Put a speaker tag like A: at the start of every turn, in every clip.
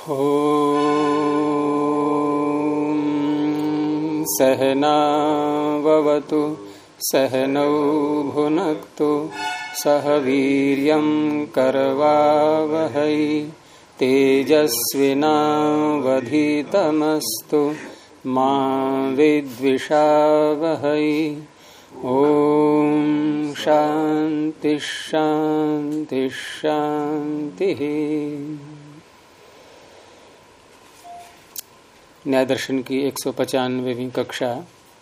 A: ॐ सहनाववतु सहनौ भुनक्तु सह वीर्यं करवावहै तेजस्विनावधीतमस्तु मा विद्विषावहै। ॐ शान्ति शान्ति शान्तिः। न्याय दर्शन की 195वीं कक्षा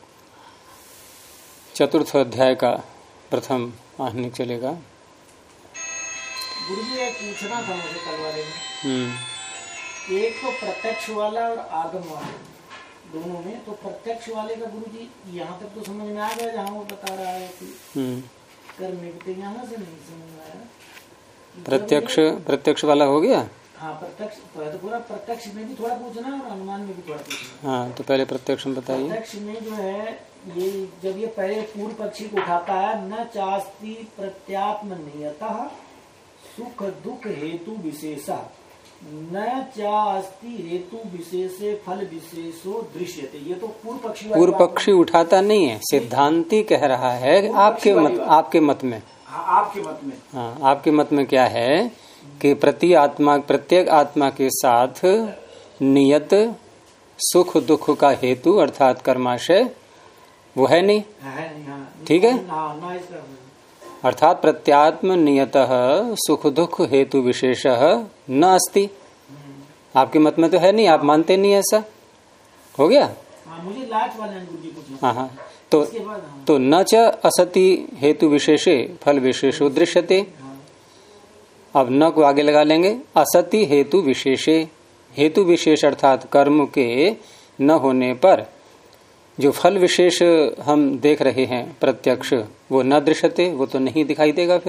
A: चतुर्थ अध्याय का प्रथम आहनिक चलेगा।
B: गुरु जी एक पूछना था मुझे कल वाले में। एक तो प्रत्यक्ष वाला और आगम वाला दोनों में, तो प्रत्यक्ष वाले का गुरु जी यहाँ तक तो समझ में आ गया जहाँ वो बता रहा है कि करने के, यहाँ से नहीं समझ में आया।
A: प्रत्यक्ष वाला हो गया।
B: हाँ प्रत्यक्ष तो पूरा प्रत्यक्ष में भी थोड़ा पूछना और अनुमान में भी थोड़ा पूछना।
A: हाँ तो पहले प्रत्यक्ष में बताइए।
B: प्रत्यक्ष में जो है ये जब ये पहले पूर्व पक्षी को उठाता है, न चास्ति प्रत्यात्म नियतः सुख दुख हेतु विशेषा न चास्ति हेतु विशेषे फल विशेषो दृश्यते। ये तो पूर्व पक्षी उठाता नहीं है, सिद्धांती कह रहा है आपके मत में। आपके मत में।
A: हाँ आपके मत में क्या है कि प्रत्येक आत्मा के साथ नियत सुख दुख का हेतु अर्थात कर्माशय वो है नहीं। ठीक है, अर्थात प्रत्यात्म नियतः सुख दुख हेतु विशेषः न अस्ति। आपके मत में तो है नहीं, आप मानते नहीं ऐसा। हो गया।
B: मुझे लास्ट वाला गुरुजी पूछना।
A: हाँ तो न च असति हेतु विशेषे फल विशेषो दृश्यते। अब न को आगे लगा लेंगे। असति हेतु विशेषे, हेतु विशेष अर्थात कर्म के न होने पर जो फल विशेष हम देख रहे हैं प्रत्यक्ष वो न दृश्यते, वो तो नहीं दिखाई देगा।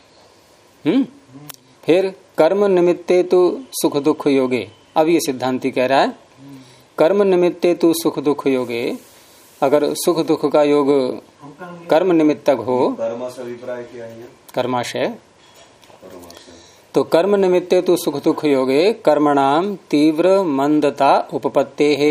A: फिर कर्म निमित्ते तो सुख दुख योगे। अब ये सिद्धांति कह रहा है कर्म निमित्ते तो सुख दुख योगे, अगर सुख दुख का योग कर्म निमित्तक हो, कर्माशय, तो कर्म निमित्ते तो सुख दुख योगे कर्मणाम तीव्र मंदता उपपत्ते है।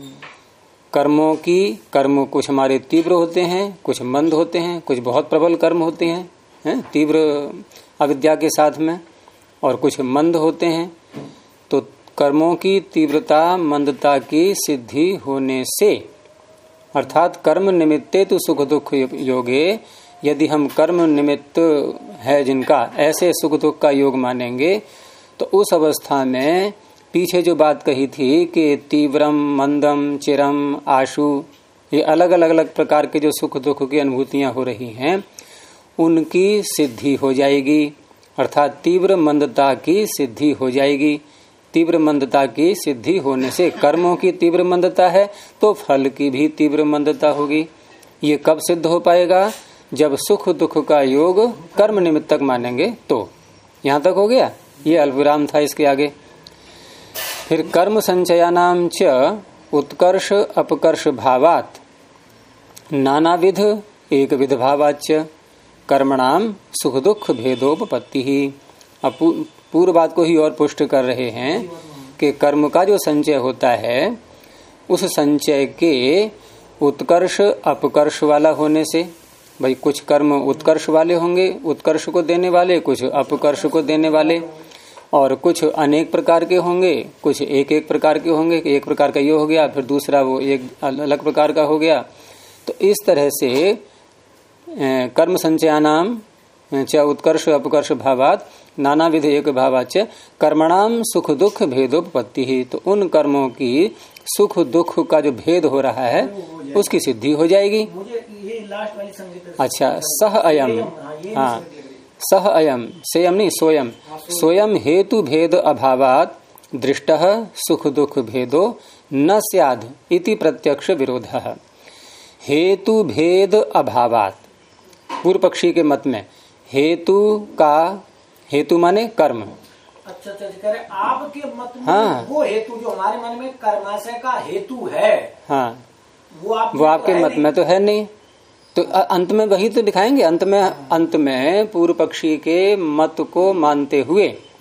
A: कर्मों की कर्म कुछ हमारे तीव्र होते हैं, कुछ मंद होते हैं, कुछ बहुत प्रबल कर्म होते हैं तीव्र अविद्या के साथ में, और कुछ मंद होते हैं। तो कर्मों की तीव्रता मंदता की सिद्धि होने से अर्थात कर्म निमित्ते तो सुख दुख योगे, यदि हम कर्म निमित्त है जिनका ऐसे सुख दुख का योग मानेंगे तो उस अवस्था में पीछे जो बात कही थी कि तीव्रम मंदम चिरम आशु, ये अलग अलग प्रकार के जो सुख दुख की अनुभूतियां हो रही हैं उनकी सिद्धि हो जाएगी। अर्थात तीव्र मंदता की सिद्धि हो जाएगी। तीव्र मंदता की सिद्धि होने से कर्मों की तीव्र मंदता है तो फल की भी तीव्र मंदता होगी। ये कब सिद्ध हो पाएगा? जब सुख दुख का योग कर्म निमित्तक मानेंगे तो। यहाँ तक हो गया। ये अल्पविराम था, इसके आगे फिर कर्म संचयानाम च उत्कर्ष अपकर्ष भावात नानाविध एक विध भावाच कर्मणाम सुख दुख भेदोपपत्ति ही। अब पूर्व बात को ही और पुष्ट कर रहे हैं कि कर्म का जो संचय होता है उस संचय के उत्कर्ष अपकर्ष वाला होने से, भाई कुछ कर्म उत्कर्ष वाले होंगे, उत्कर्ष को देने वाले, कुछ अपकर्ष को देने वाले, और कुछ अनेक प्रकार के होंगे, कुछ एक एक प्रकार के होंगे। एक प्रकार का ये हो गया, फिर दूसरा वो एक अलग प्रकार का हो गया। तो इस तरह से कर्म संचयानाम च उत्कर्ष अपकर्ष भावात नानाविध एक भावाच कर्मणाम सुख दुख भेदोपपत्ति ही। तो उन कर्मों की सुख दुख का जो भेद हो रहा है उसकी सिद्धि हो जाएगी। अच्छा, सह अयम, हाँ सह अयम, सेयम नहीं सोयम, सोयम हेतु भेद अभावात दृष्टः सुख दुख भेदो न स्याद इति प्रत्यक्ष विरोधः। हेतु भेद अभावात, पूर्व पक्षी के मत में हेतु का, हेतु माने कर्म।
B: अच्छा, आपके मत में हाँ, वो हेतु जो हमारे मन में कर्माशय का हेतु है, हाँ वो
A: आपके मत में तो है नहीं। तो अंत में वही तो दिखाएंगे। अंत में पूर्व पक्षी के मत को मानते हुए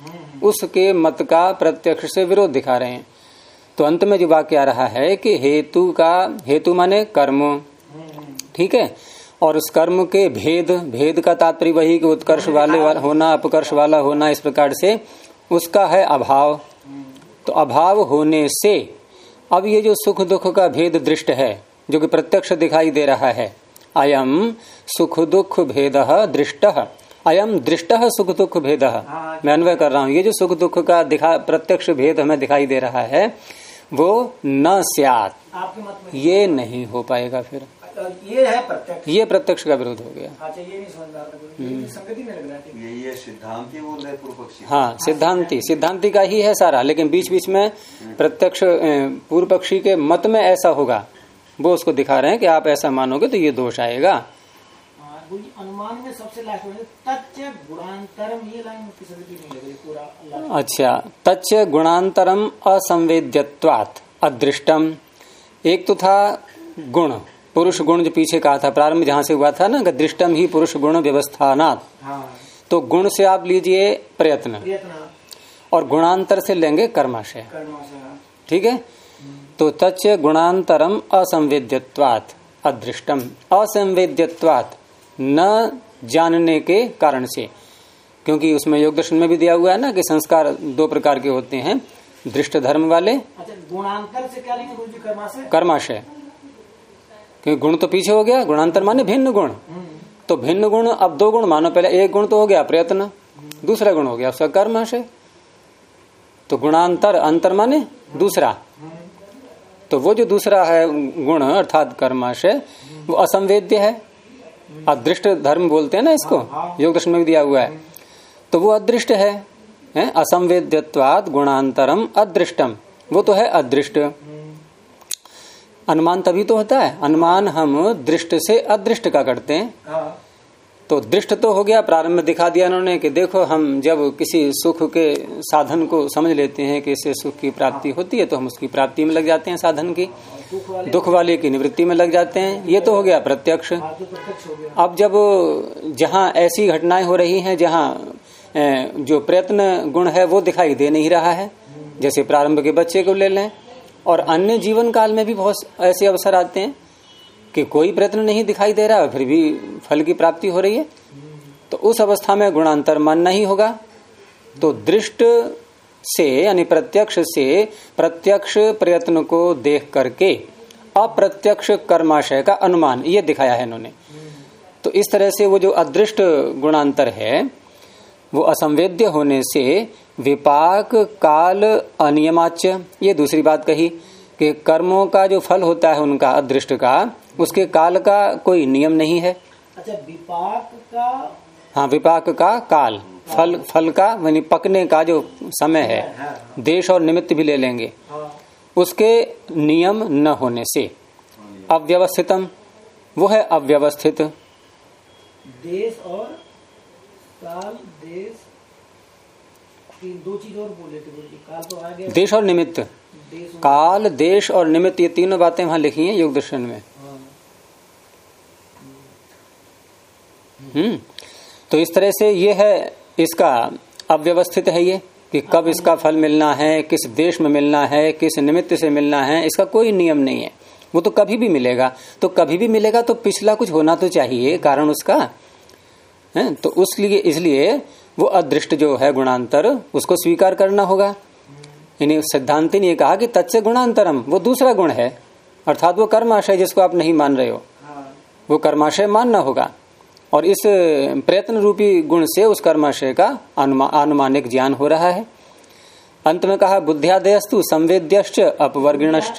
A: उसके मत का प्रत्यक्ष से विरोध दिखा रहे हैं। तो अंत में जो वाक्य आ रहा है कि हेतु माने कर्म, ठीक है, और उस कर्म के भेद का तात्पर्य वही कि उत्कर्ष वाले होना, अपकर्ष वाला होना, इस प्रकार से उसका है अभाव। तो अभाव होने से अब ये जो सुख दुख का भेद दृष्ट है, जो कि प्रत्यक्ष दिखाई दे रहा है, अयम सुख दुख भेद दृष्टः, अयम दृष्टः सुख दुख भेद, मैं अन्वय कर रहा हूं। ये जो सुख दुख का प्रत्यक्ष भेद हमें दिखाई दे रहा है वो न स्यात्,
B: आपके मत में
A: ये नहीं हो पाएगा। फिर
B: ये है प्रत्यक्ष,
A: ये प्रत्यक्ष का विरोध हो गया।
B: अच्छा, ये नहीं समझ रहा था, संगति में लग रहा है।
C: ये सिद्धांति बोल रहे पूर्व पक्षी।
A: हाँ, सिद्धांति का ही है सारा, लेकिन बीच बीच में प्रत्यक्ष पूर्व पक्षी के मत में ऐसा होगा, वो उसको दिखा रहे हैं कि आप ऐसा मानोगे तो ये दोष आएगा।
B: अनुमान में सबसे लास्ट में तच्च गुणांतरम, ये लाइन की संगति नहीं लग रही पूरा।
A: अच्छा, तच्च गुणांतरम असंवेद्यत्वात् अदृष्टम। एक तो था गुण, पुरुष गुण जो पीछे कहा था, प्रारंभ जहां से हुआ था ना, दृष्टम ही पुरुष गुण व्यवस्थानात्।
B: हाँ।
A: तो गुण से आप लीजिए प्रयत्न, और गुणांतर से लेंगे कर्माशय, ठीक है। तो तच्च गुणांतरम असंवेद्यत्वात् अदृष्टम, असंवेद्यत्वात् न जानने के कारण से, क्योंकि उसमें योग दर्शन में भी दिया हुआ है ना कि संस्कार दो प्रकार के होते हैं, दृष्ट धर्म वाले।
B: अच्छा, गुणांतर से क्या लेंगे गुरुजी? कर्माशय।
A: कर्माशय, क्योंकि गुण तो पीछे हो गया, गुणांतर माने भिन्न गुण। तो भिन्न गुण, अब दो गुण मानो, पहले एक गुण तो हो गया प्रयत्न, दूसरा गुण हो गया उसका कर्माशय। तो गुणांतर, अंतर माने दूसरा, तो वो जो दूसरा है गुण अर्थात कर्माशय, वो असंवेद्य है, अदृष्ट धर्म बोलते हैं ना इसको, योग दर्शन में भी दिया हुआ है। तो वो अदृष्ट है, असंवेद्यत्वात् गुणांतरम अदृष्टम, वो तो है अदृष्ट। अनुमान तभी तो होता है, अनुमान हम दृष्ट से अदृष्ट का करते हैं। तो दृष्ट तो हो गया, प्रारंभ में दिखा दिया उन्होंने कि देखो हम जब किसी सुख के साधन को समझ लेते हैं कि इससे सुख की प्राप्ति होती है, तो हम उसकी प्राप्ति में लग जाते हैं साधन की, दुख वाले की निवृत्ति में लग जाते हैं, ये तो हो गया प्रत्यक्ष। अब जब जहाँ ऐसी घटनाएं हो रही हैं जहाँ जो प्रयत्न गुण है वो दिखाई दे नहीं रहा है, जैसे प्रारंभ के बच्चे को ले लें, और अन्य जीवन काल में भी बहुत ऐसे अवसर आते हैं कि कोई प्रयत्न नहीं दिखाई दे रहा है फिर भी फल की प्राप्ति हो रही है, तो उस अवस्था में गुणांतर मानना ही होगा। तो दृष्ट से यानी प्रत्यक्ष से प्रत्यक्ष प्रयत्न को देख करके अप्रत्यक्ष कर्माशय का अनुमान ये दिखाया है इन्होंने। तो इस तरह से वो जो अदृष्ट गुणांतर है वो असंवेद्य होने से विपाक काल अनियमाच्य, ये दूसरी बात कही कि कर्मों का जो फल होता है उनका अदृष्ट का, उसके काल का कोई नियम नहीं है।
B: अच्छा, विपाक का,
A: हाँ, विपाक का काल, फल का यानी पकने का जो समय है, देश और निमित्त भी ले लेंगे, उसके नियम न होने से अव्यवस्थितम, वो है अव्यवस्थित।
B: देश और काल, देश, दो चीज और बोले थे, काल तो आ गया,
A: देश और निमित्त, काल, देश और निमित्त, ये तीनों बातें वहां लिखी हैं योग दर्शन में। तो इस तरह से ये है, इसका अव्यवस्थित है ये कि कब इसका फल मिलना है, किस देश में मिलना है, किस निमित्त से मिलना है, इसका कोई नियम नहीं है। वो तो कभी भी मिलेगा, तो कभी भी मिलेगा तो पिछला कुछ होना तो चाहिए कारण उसका है, तो उसलिए इसलिए वो अदृष्ट जो है गुणांतर उसको स्वीकार करना होगा। यानी सिद्धांति ने कहा कि तच्च गुणांतरम, वो दूसरा गुण है, अर्थात वो कर्माशय जिसको आप नहीं मान रहे हो, वो कर्माशय मानना होगा, और इस प्रयत्न रूपी गुण से उस कर्माशय का अनुमानिक ज्ञान हो रहा है। अंत में कहा बुद्ध्यादयस्तु संवेद्यश्च अपवर्गिणश्च।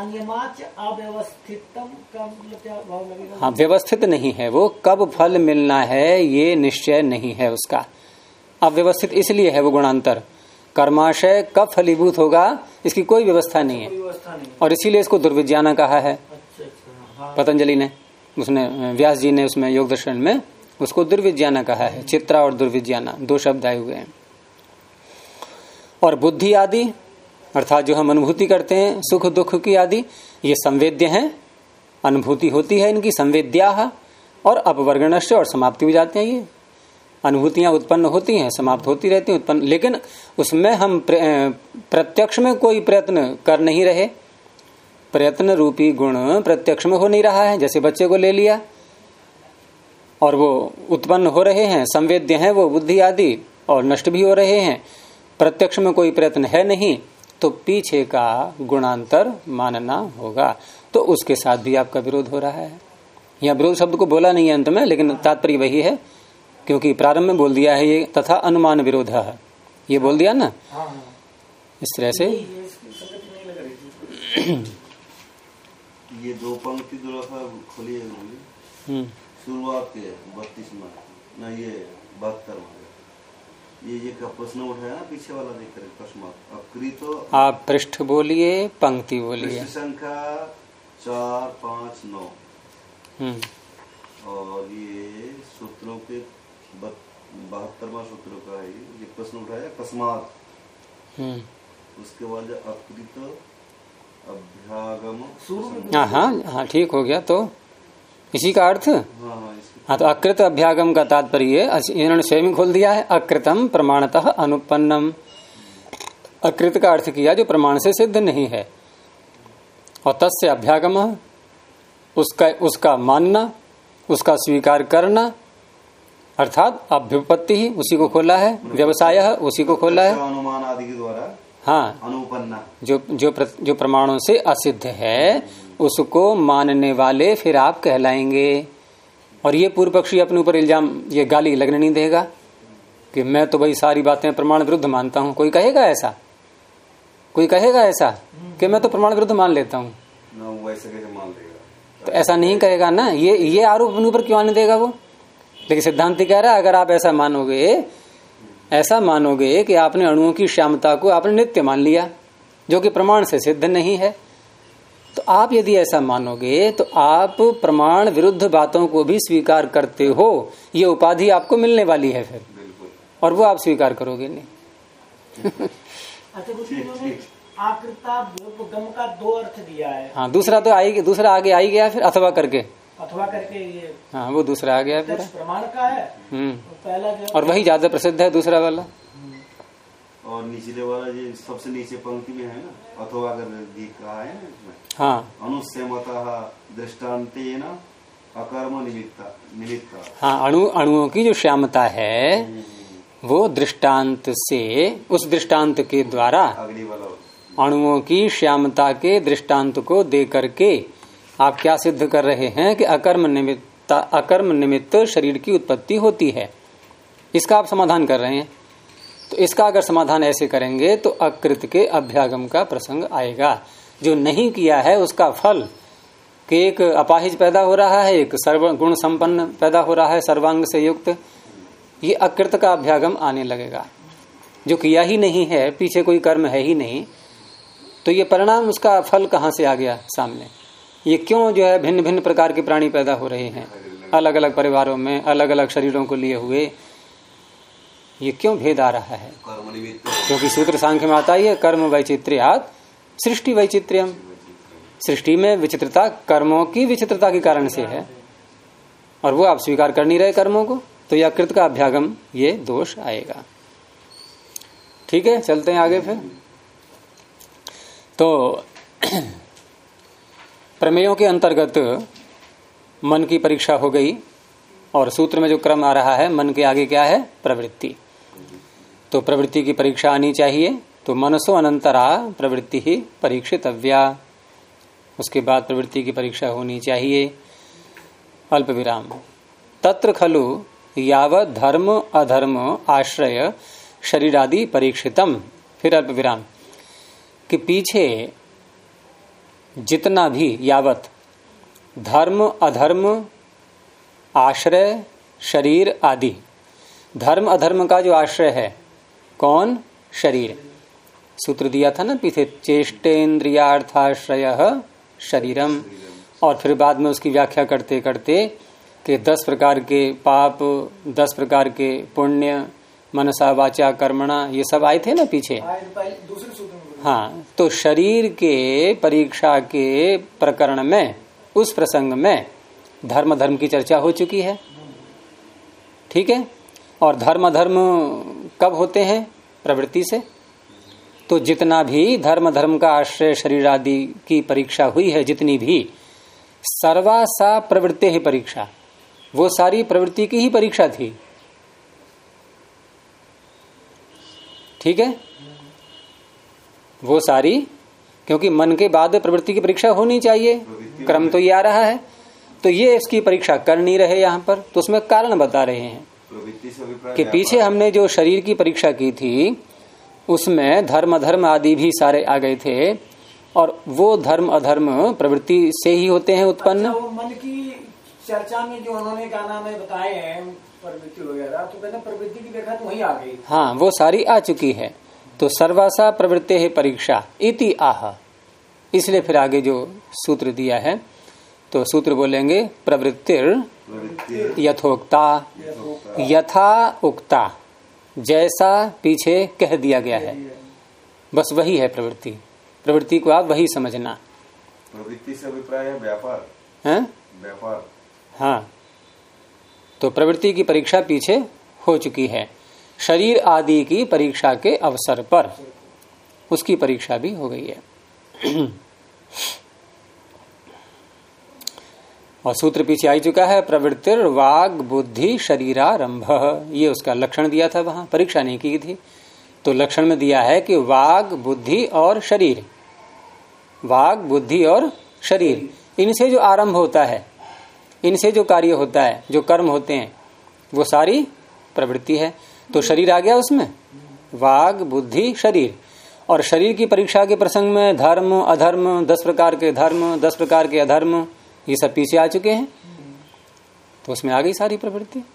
A: हाँ, व्यवस्थित नहीं है वो, कब फल मिलना है ये निश्चय नहीं है उसका, अव्यवस्थित इसलिए है वो गुणांतर। कर्माशय कब फलीभूत होगा इसकी कोई व्यवस्था नहीं है, और इसीलिए इसको दुर्विज्ञाना कहा है पतंजलि ने, उसने व्यास जी ने उसमें योग दर्शन में उसको दुर्विज्ञाना कहा है। चित्रा और दुर्विज्ञाना दो शब्द आए हुए हैं। और बुद्धि आदि अर्थात जो हम अनुभूति करते हैं सुख दुख की आदि, ये संवेद्य हैं, अनुभूति होती है इनकी, संवेद्या, और अपवर्गणश्च, और समाप्ति हो जाते हैं ये। अनुभूतियां उत्पन्न होती हैं, समाप्त होती रहती हैं, उत्पन्न, लेकिन उसमें हम प्रत्यक्ष में कोई प्रयत्न कर नहीं रहे। प्रयत्न रूपी गुण प्रत्यक्ष में हो नहीं रहा है। जैसे बच्चे को ले लिया और वो उत्पन्न हो रहे हैं, संवेद्य हैं वो बुद्धि आदि, और नष्ट भी हो रहे हैं, प्रत्यक्ष में कोई प्रयत्न है नहीं, तो पीछे का गुणांतर मानना होगा। तो उसके साथ भी आपका विरोध हो रहा है। यहाँ विरोध शब्द को बोला नहीं है अंत में, लेकिन तात्पर्य वही है, क्योंकि प्रारंभ में बोल दिया है ये तथा अनुमान विरोध है, ये बोल दिया ना। इस तरह से
C: ये दो पंक्ति खोली है शुरुआत के 32 में ना, ये 72 में ये का प्रश्न उठाया ना पीछे वाला देख कर अकस्मात अकृत।
A: आप पृष्ठ बोलिए, पंक्ति बोलिए।
C: संख्या 4, 5, 9 और ये सूत्रों के 72वां सूत्र का है। ये प्रश्न उठाया अकस्मात, उसके बाद अकृत अभ्यागम।
A: हाँ ठीक हो गया। तो इसी का अर्थ हाँ, तो अकृत अभ्यागम का तात्पर्य इन्होंने स्वयं खोल दिया है, अकृतम प्रमाणतः अनुपन्नम। अकृत का अर्थ किया जो प्रमाण से सिद्ध नहीं है, और तस्य अभ्यागम उसका मानना, उसका स्वीकार करना, अर्थात अभ्युपत्ति ही उसी को खोला है, व्यवसाय उसी को खोला है,
C: अनुमान आदि के द्वारा।
A: हाँ,
C: अनुपन्ना
A: जो प्रमाणों से असिद्ध है उसको मानने वाले फिर आप कहलाएंगे। और ये पूर्व पक्षी अपने ऊपर इल्जाम, ये गाली लगने नहीं देगा कि मैं तो भाई सारी बातें प्रमाण विरुद्ध मानता हूँ। कोई कहेगा ऐसा? कोई कहेगा ऐसा कि मैं तो प्रमाण विरुद्ध मान लेता हूँ?
C: वैसे कैसे मान लेगा?
A: तो ऐसा नहीं कहेगा ना। ये आरोप अपने ऊपर क्यों आने देगा वो? लेकिन सिद्धांति कह रहा है अगर आप ऐसा मानोगे कि आपने अणुओं की श्यामता को आपने नित्य मान लिया, जो कि प्रमाण से सिद्ध नहीं है, तो आप यदि ऐसा मानोगे तो आप प्रमाण विरुद्ध बातों को भी स्वीकार करते हो। ये उपाधि आपको मिलने वाली है फिर, और वो आप स्वीकार करोगे नहीं।
B: आकृताभ्युपगम का 2 अर्थ दिया है।
A: हाँ, दूसरा आगे आई गया फिर अथवा करके
B: ये।
A: हाँ, वो दूसरा आ गया पूरा
B: प्रमाण का है। पहला
A: और वही ज्यादा प्रसिद्ध है, दूसरा वाला।
C: और निचले वाला ये सबसे नीचे पंक्ति में है ना, अथवा अगर भी कहा है ना,
A: हाँ,
C: अनुस्यमतः दृष्टान्तेन अकर्म निमित्त।
A: हाँ, अणुओं की जो श्यामता है वो दृष्टांत से, उस दृष्टांत के द्वारा
C: अगली वाला
A: अणुओं की श्यामता के दृष्टांत को दे करके आप क्या सिद्ध कर रहे हैं कि अकर्म निमित्त शरीर की उत्पत्ति होती है। इसका आप समाधान कर रहे हैं। तो इसका अगर समाधान ऐसे करेंगे तो अकृत के अभ्यागम का प्रसंग आएगा। जो नहीं किया है उसका फल कि एक अपाहिज पैदा हो रहा है, एक सर्वगुण संपन्न पैदा हो रहा है, सर्वांग से युक्त, ये अकृत का अभ्यागम आने लगेगा। जो किया ही नहीं है, पीछे कोई कर्म है ही नहीं, तो ये परिणाम, उसका फल कहाँ से आ गया सामने? ये क्यों जो है भिन्न भिन्न प्रकार के प्राणी पैदा हो रहे हैं, अलग अलग परिवारों में, अलग अलग शरीरों को लिए हुए, ये क्यों भेद आ रहा है? क्योंकि सूत्र सांख्य में आता ही है, कर्म वैचित्र्यात् सृष्टि वैचित्र्यम। सृष्टि में विचित्रता कर्मों की विचित्रता के कारण से है, और वो आप स्वीकार कर नहीं रहे कर्मों को, तो यह कृत का अभ्यागम ये दोष आएगा। ठीक है, चलते हैं आगे फिर। तो प्रमेयों के अंतर्गत मन की परीक्षा हो गई, और सूत्र में जो क्रम आ रहा है, मन के आगे क्या है? प्रवृत्ति। तो प्रवृत्ति की परीक्षा आनी चाहिए, तो मनसो अनंतरा प्रवृत्ति ही परीक्षितव्या। उसके बाद प्रवृत्ति की परीक्षा होनी चाहिए। अल्प विराम। तत्र खलु यावत् धर्म अधर्म आश्रय शरीरादि परीक्षितम। फिर अल्प विराम कि पीछे जितना भी यावत धर्म अधर्म आश्रय शरीर आदि, धर्म अधर्म का जो आश्रय है कौन? शरीर। सूत्र दिया था ना पीछे, चेष्टेन्द्रियार्थाश्रय शरीरम, और फिर बाद में उसकी व्याख्या करते करते कि 10 प्रकार के पाप, 10 प्रकार के पुण्य, मनसा वाचा कर्मणा, ये सब आए थे ना पीछे। हाँ, तो शरीर के परीक्षा के प्रकरण में, उस प्रसंग में धर्म धर्म की चर्चा हो चुकी है। ठीक है, और धर्म अधर्म कब होते हैं? प्रवृत्ति से। तो जितना भी धर्म का आश्रय शरीर आदि की परीक्षा हुई है, जितनी भी, सर्वासा प्रवृत्ति है परीक्षा, वो सारी प्रवृत्ति की ही परीक्षा थी। ठीक है, वो सारी, क्योंकि मन के बाद प्रवृत्ति की परीक्षा होनी चाहिए, क्रम तो ये आ रहा है, तो ये इसकी परीक्षा कर नहीं रहे यहाँ पर। तो उसमें कारण बता रहे हैं कि पीछे हमने जो शरीर की परीक्षा की थी उसमें धर्म अधर्म आदि भी सारे आ गए थे, और वो धर्म अधर्म प्रवृत्ति से ही होते हैं उत्पन्न।
B: अच्छा, वो मन की चर्चा में जो उन्होंने क्या नाम है बताए हैं प्रवृत्ति वगैरह, तो कहते प्रवृत्ति की देखा तो वही आ गई।
A: हाँ, वो सारी आ चुकी है। तो सर्वासा प्रवृत्ति है परीक्षा इति आह, इसलिए फिर आगे जो सूत्र दिया है, तो सूत्र बोलेंगे प्रवृत्तिर यथोक्ता, यथा उक्ता, जैसा पीछे कह दिया गया है, बस वही है प्रवृत्ति। प्रवृत्ति को आप वही समझना।
C: प्रवृत्ति से अभिप्राय है व्यापार,
A: हैं?
C: व्यापार।
A: हाँ, तो प्रवृत्ति की परीक्षा पीछे हो चुकी है, शरीर आदि की परीक्षा के अवसर पर उसकी परीक्षा भी हो गई है। और सूत्र पीछे आ चुका है, प्रवृत्तिर वाग बुद्धि शरीरारंभ, ये उसका लक्षण दिया था, वहां परीक्षा नहीं की थी। तो लक्षण में दिया है कि वाग बुद्धि और शरीर, वाग बुद्धि और शरीर, इनसे जो आरंभ होता है, इनसे जो कार्य होता है, जो कर्म होते हैं, वो सारी प्रवृत्ति है। तो शरीर आ गया उसमें, वाग बुद्धि शरीर। और शरीर की परीक्षा के प्रसंग में धर्म अधर्म, 10 प्रकार के धर्म, 10 प्रकार के अधर्म, ये सब पीछे आ चुके हैं, तो उसमें आ गई सारी प्रवृत्ति।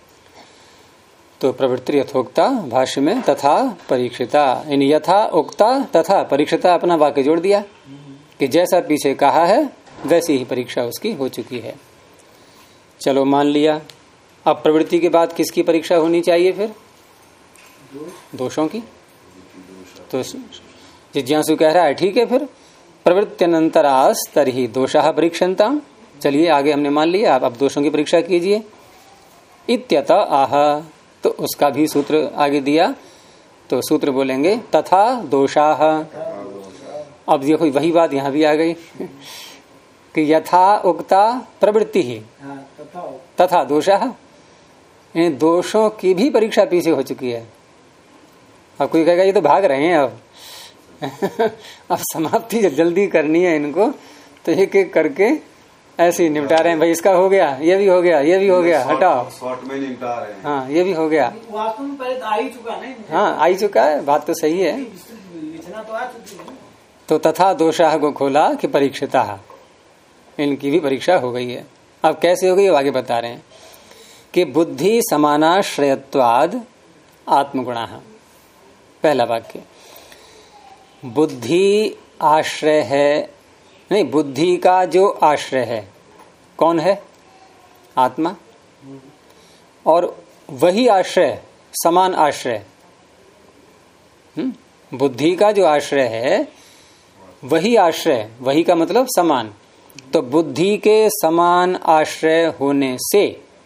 A: तो प्रवृत्ति यथोक्ता भाष्य में तथा परीक्षिता, इन यथा उक्ता तथा परीक्षिता अपना वाक्य जोड़ दिया कि जैसा पीछे कहा है वैसी ही परीक्षा उसकी हो चुकी है। चलो मान लिया। अब प्रवृत्ति के बाद किसकी परीक्षा होनी चाहिए फिर? दोषों की। तो जिज्ञासु कह रहा है ठीक है, फिर प्रवृत्त्यनंतरास तर्हि दोषाः परीक्षन्ताम्। चलिए आगे हमने मान लिया, आप अब दोषों की परीक्षा कीजिए। इत्यत आह, तो उसका भी सूत्र आगे दिया। तो सूत्र बोलेंगे तथा दोषाः। अब देखो वही बात यहाँ भी आ गई कि यथा उक्ता प्रवृत्ति ही तथा दोषाः, इन दोषों की भी परीक्षा पीछे हो चुकी है। अब कोई कहेगा ये तो भाग रहे हैं अब अब समाप्ति जल्दी करनी है इनको, तो एक एक करके ऐसे ही निपटा रहे हैं। भाई इसका हो गया, ये भी हो गया, ये भी हो गया, हटाओ,
C: शॉर्ट में निपटा रहे हैं।
A: हाँ ये भी हो गया।
B: वास्तव में पहले तो आ ही चुका नहीं।
A: हाँ आ ही चुका है, बात तो सही है।
B: इतना तो आ चुकी है।
A: तो तथा दोषाः को खोला कि परीक्षिता, इनकी भी परीक्षा हो गई है। अब कैसे हो गई वो आगे बता रहे हैं कि बुद्धि समानाश्रयत्वाद आत्मगुणाः। पहला वाक्य, बुद्धि आश्रय है, नहीं, बुद्धि का जो आश्रय है कौन है? आत्मा। और वही आश्रय समान आश्रय, बुद्धि का जो आश्रय है वही आश्रय, वही का मतलब समान। तो बुद्धि के समान आश्रय होने से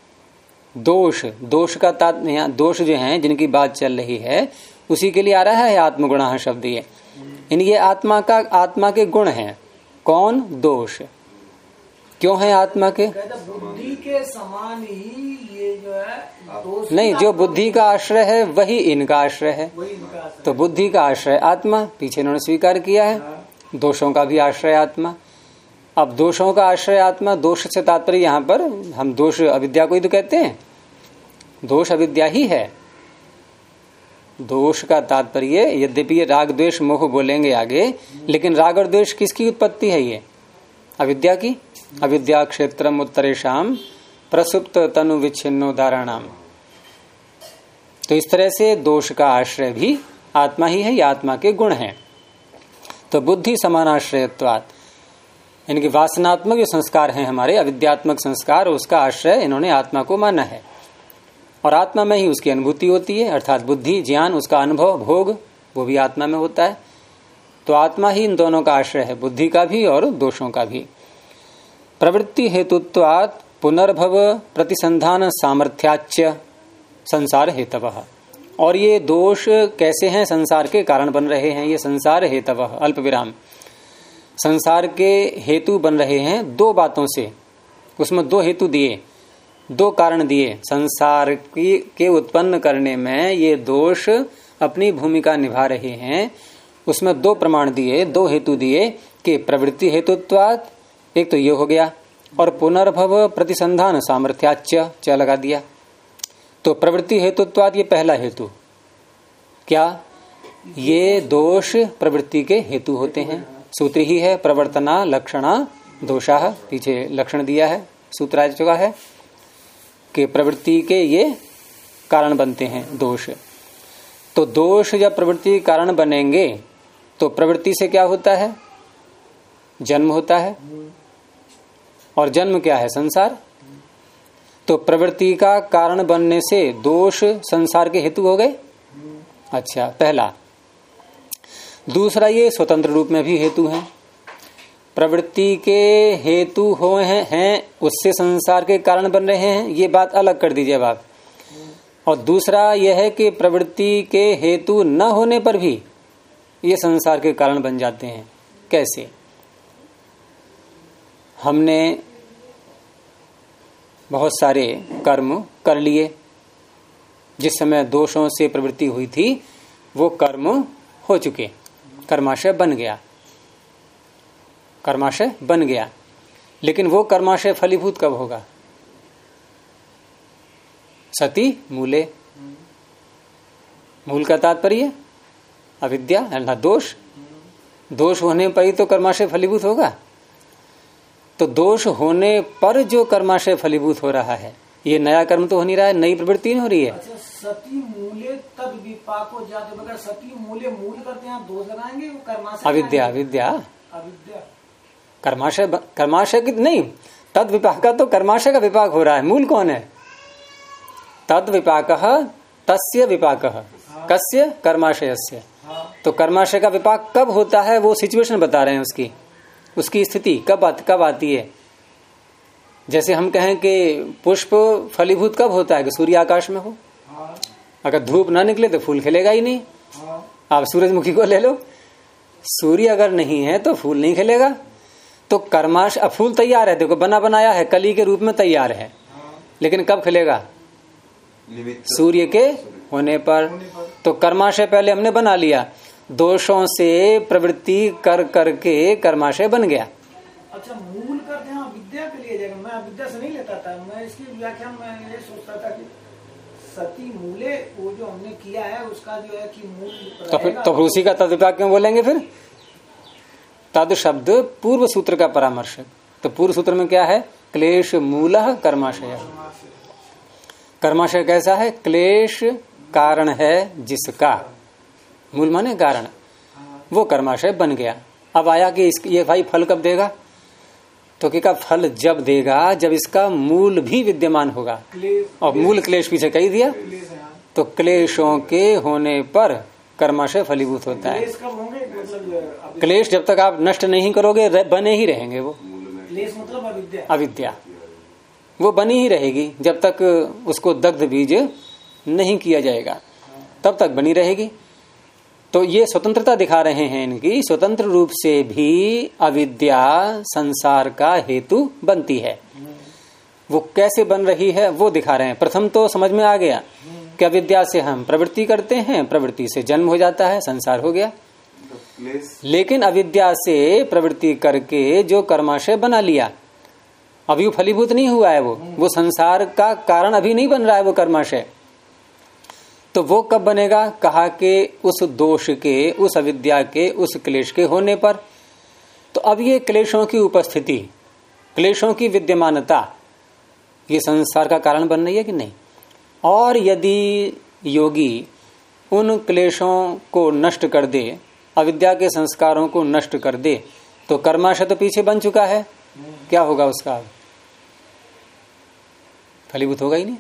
A: दोष का तात्पर्य, दोष जो हैं जिनकी बात चल रही है उसी के लिए आ रहा है आत्मगुणः शब्द। ये आत्मा के गुण हैं। कौन? दोष। क्यों है आत्मा के?
B: बुद्धि के समान ही ये जो है दोष
A: नहीं, जो बुद्धि का आश्रय है वही इनका आश्रय है। तो बुद्धि का आश्रय आत्मा, पीछे इन्होंने स्वीकार किया है। दोषों का भी आश्रय आत्मा। अब दोषों का आश्रय आत्मा, दोष से तात्पर्य यहाँ पर हम दोष अविद्या को ही तो कहते हैं, दोष अविद्या ही है। दोष का तात्पर्य, यद्यपि ये राग द्वेष मोह बोलेंगे आगे, लेकिन राग और द्वेष किसकी उत्पत्ति है? ये अविद्या की। अविद्या क्षेत्रम उत्तरेषाम प्रसुप्त तनु विच्छिन्नो धारणाम। तो इस तरह से दोष का आश्रय भी आत्मा ही है, ये आत्मा के गुण हैं। तो बुद्धि समानाश्रयत्वात्, इनके वासनात्मक जो संस्कार हैं हमारे, अविद्यात्मक संस्कार, उसका आश्रय इन्होंने आत्मा को माना है। और आत्मा में ही उसकी अनुभूति होती है, अर्थात बुद्धि ज्ञान, उसका अनुभव भोग, वो भी आत्मा में होता है। तो आत्मा ही इन दोनों का आश्रय है, बुद्धि का भी और दोषों का भी। प्रवृत्ति हेतुत्वात् पुनर्भव प्रतिसंधान सामर्थ्याच्य, संसार हेतवः। और ये दोष कैसे हैं? संसार के कारण बन रहे हैं। ये संसार हेतवः अल्प विराम, संसार के हेतु बन रहे हैं दो बातों से। उसमें दो हेतु दिए, दो कारण दिए। संसार के उत्पन्न करने में ये दोष अपनी भूमिका निभा रहे हैं। उसमें दो प्रमाण दिए, दो हेतु दिए कि प्रवृत्ति हेतुत्वात्, एक तो ये हो गया, और पुनर्भव प्रतिसंधान सामर्थ्याच्च च लगा दिया। तो प्रवृत्ति हेतुत्वात् ये पहला हेतु। क्या? ये दोष प्रवृत्ति के हेतु होते हैं। सूत्र ही है प्रवर्तना लक्षणा दोषाः, पीछे लक्षण दिया है, सूत्र आ चुका है कि प्रवृत्ति के ये कारण बनते हैं दोष। तो दोष जब प्रवृत्ति कारण बनेंगे तो प्रवृत्ति से क्या होता है? जन्म होता है। और जन्म क्या है? संसार। तो प्रवृत्ति का कारण बनने से दोष संसार के हेतु हो गए। अच्छा, पहला। दूसरा, ये स्वतंत्र रूप में भी हेतु हैं। प्रवृत्ति के हेतु हो हैं, उससे संसार के कारण बन रहे हैं, ये बात अलग कर दीजिए आप। और दूसरा यह है कि प्रवृत्ति के हेतु न होने पर भी ये संसार के कारण बन जाते हैं। कैसे? हमने बहुत सारे कर्म कर लिए, जिस समय दोषों से प्रवृत्ति हुई थी वो कर्म हो चुके, कर्माशय बन गया, कर्माशय बन गया। लेकिन वो कर्माशय फलीभूत कब होगा? सती मूले। मूल का तात्पर्य अविद्या अर्थात दोष। दोष होने पर ही तो कर्माशय फलीभूत होगा। तो दोष होने पर जो कर्माशय फलीभूत हो रहा है, ये नया कर्म तो हो नहीं रहा है, नई प्रवृत्ति नहीं हो रही है।
B: अच्छा, सती मूले तद विपाको जाते, अगर सती मूले मूल करते हैं दोष लगाएंगे, वो कर्माशय
A: अविद्या अविद्या
B: अविद्या
A: कर्माशय की नहीं, तद विपाक का तो कर्माशय का विपाक हो रहा है। मूल कौन है? तद विपाक तस्य विपाक कस्य? कर्माशयस्य। तो कर्माशय का विपाक कब होता है वो सिचुएशन बता रहे हैं, उसकी स्थिति कब आती है। जैसे हम कहें कि पुष्प फलीभूत कब होता है? कि सूर्य आकाश में हो। अगर धूप ना निकले तो फूल खिलेगा ही नहीं। आप सूरजमुखी को ले लो, सूर्य अगर नहीं है तो फूल नहीं खिलेगा। तो कर्माशय, फूल तैयार है, देखो बना बनाया है, कली के रूप में तैयार है, लेकिन कब खिलेगा? सूर्य के होने पर। तो कर्माशय पहले हमने बना लिया, दोषों से प्रवृत्ति कर करके कर्माशय बन गया।
B: अच्छा, मूल करते हैं विद्या के लिए जाएगा। मैं विद्या से नहीं लेता था, मैं इसकी व्याख्यान में ये सोचता था कि सती मूले, वो जो हमने किया है उसका जो है कि मूल
A: तो फिर उसी का तद विपाक क्यों बोलेंगे? फिर तद शब्द पूर्व सूत्र का परामर्शक। तो पूर्व सूत्र में क्या है? क्लेश मूलः कर्माशय। कर्माशय कैसा है? क्लेश कारण है जिसका, मूल माने कारण, वो कर्माशय बन गया। अब आया कि ये भाई फल कब देगा? तो क्या फल जब देगा जब इसका मूल भी विद्यमान होगा। और मूल क्लेश पीछे कही दिया। तो क्लेशों के होने पर कर्माशय फलीभूत होता है। क्लेश जब तक आप नष्ट नहीं करोगे बने ही रहेंगे वो।
B: क्लेश मतलब अविद्या।
A: अविद्या वो बनी ही रहेगी जब तक उसको दग्ध बीज नहीं किया जाएगा, तब तक बनी रहेगी। तो ये स्वतंत्रता दिखा रहे हैं इनकी, स्वतंत्र रूप से भी अविद्या संसार का हेतु बनती है। वो कैसे बन रही है वो दिखा रहे हैं। प्रथम तो समझ में आ गया कि अविद्या से हम प्रवृत्ति करते हैं, प्रवृत्ति से जन्म हो जाता है, संसार हो गया। लेकिन अविद्या से प्रवृत्ति करके जो कर्माशय बना लिया, अभी वो फलीभूत नहीं हुआ है, वो संसार का कारण अभी नहीं बन रहा है वो कर्माशय। तो वो कब बनेगा? कहा कि उस दोष के, उस अविद्या के, उस क्लेश के होने पर। तो अब ये क्लेशों की उपस्थिति, क्लेशों की विद्यमानता, ये संसार का कारण बन रही है कि नहीं? और यदि योगी उन क्लेशों को नष्ट कर दे, अविद्या के संस्कारों को नष्ट कर दे, तो कर्माशय तो पीछे बन चुका है, क्या होगा उसका? फलीभूत होगा ही नहीं।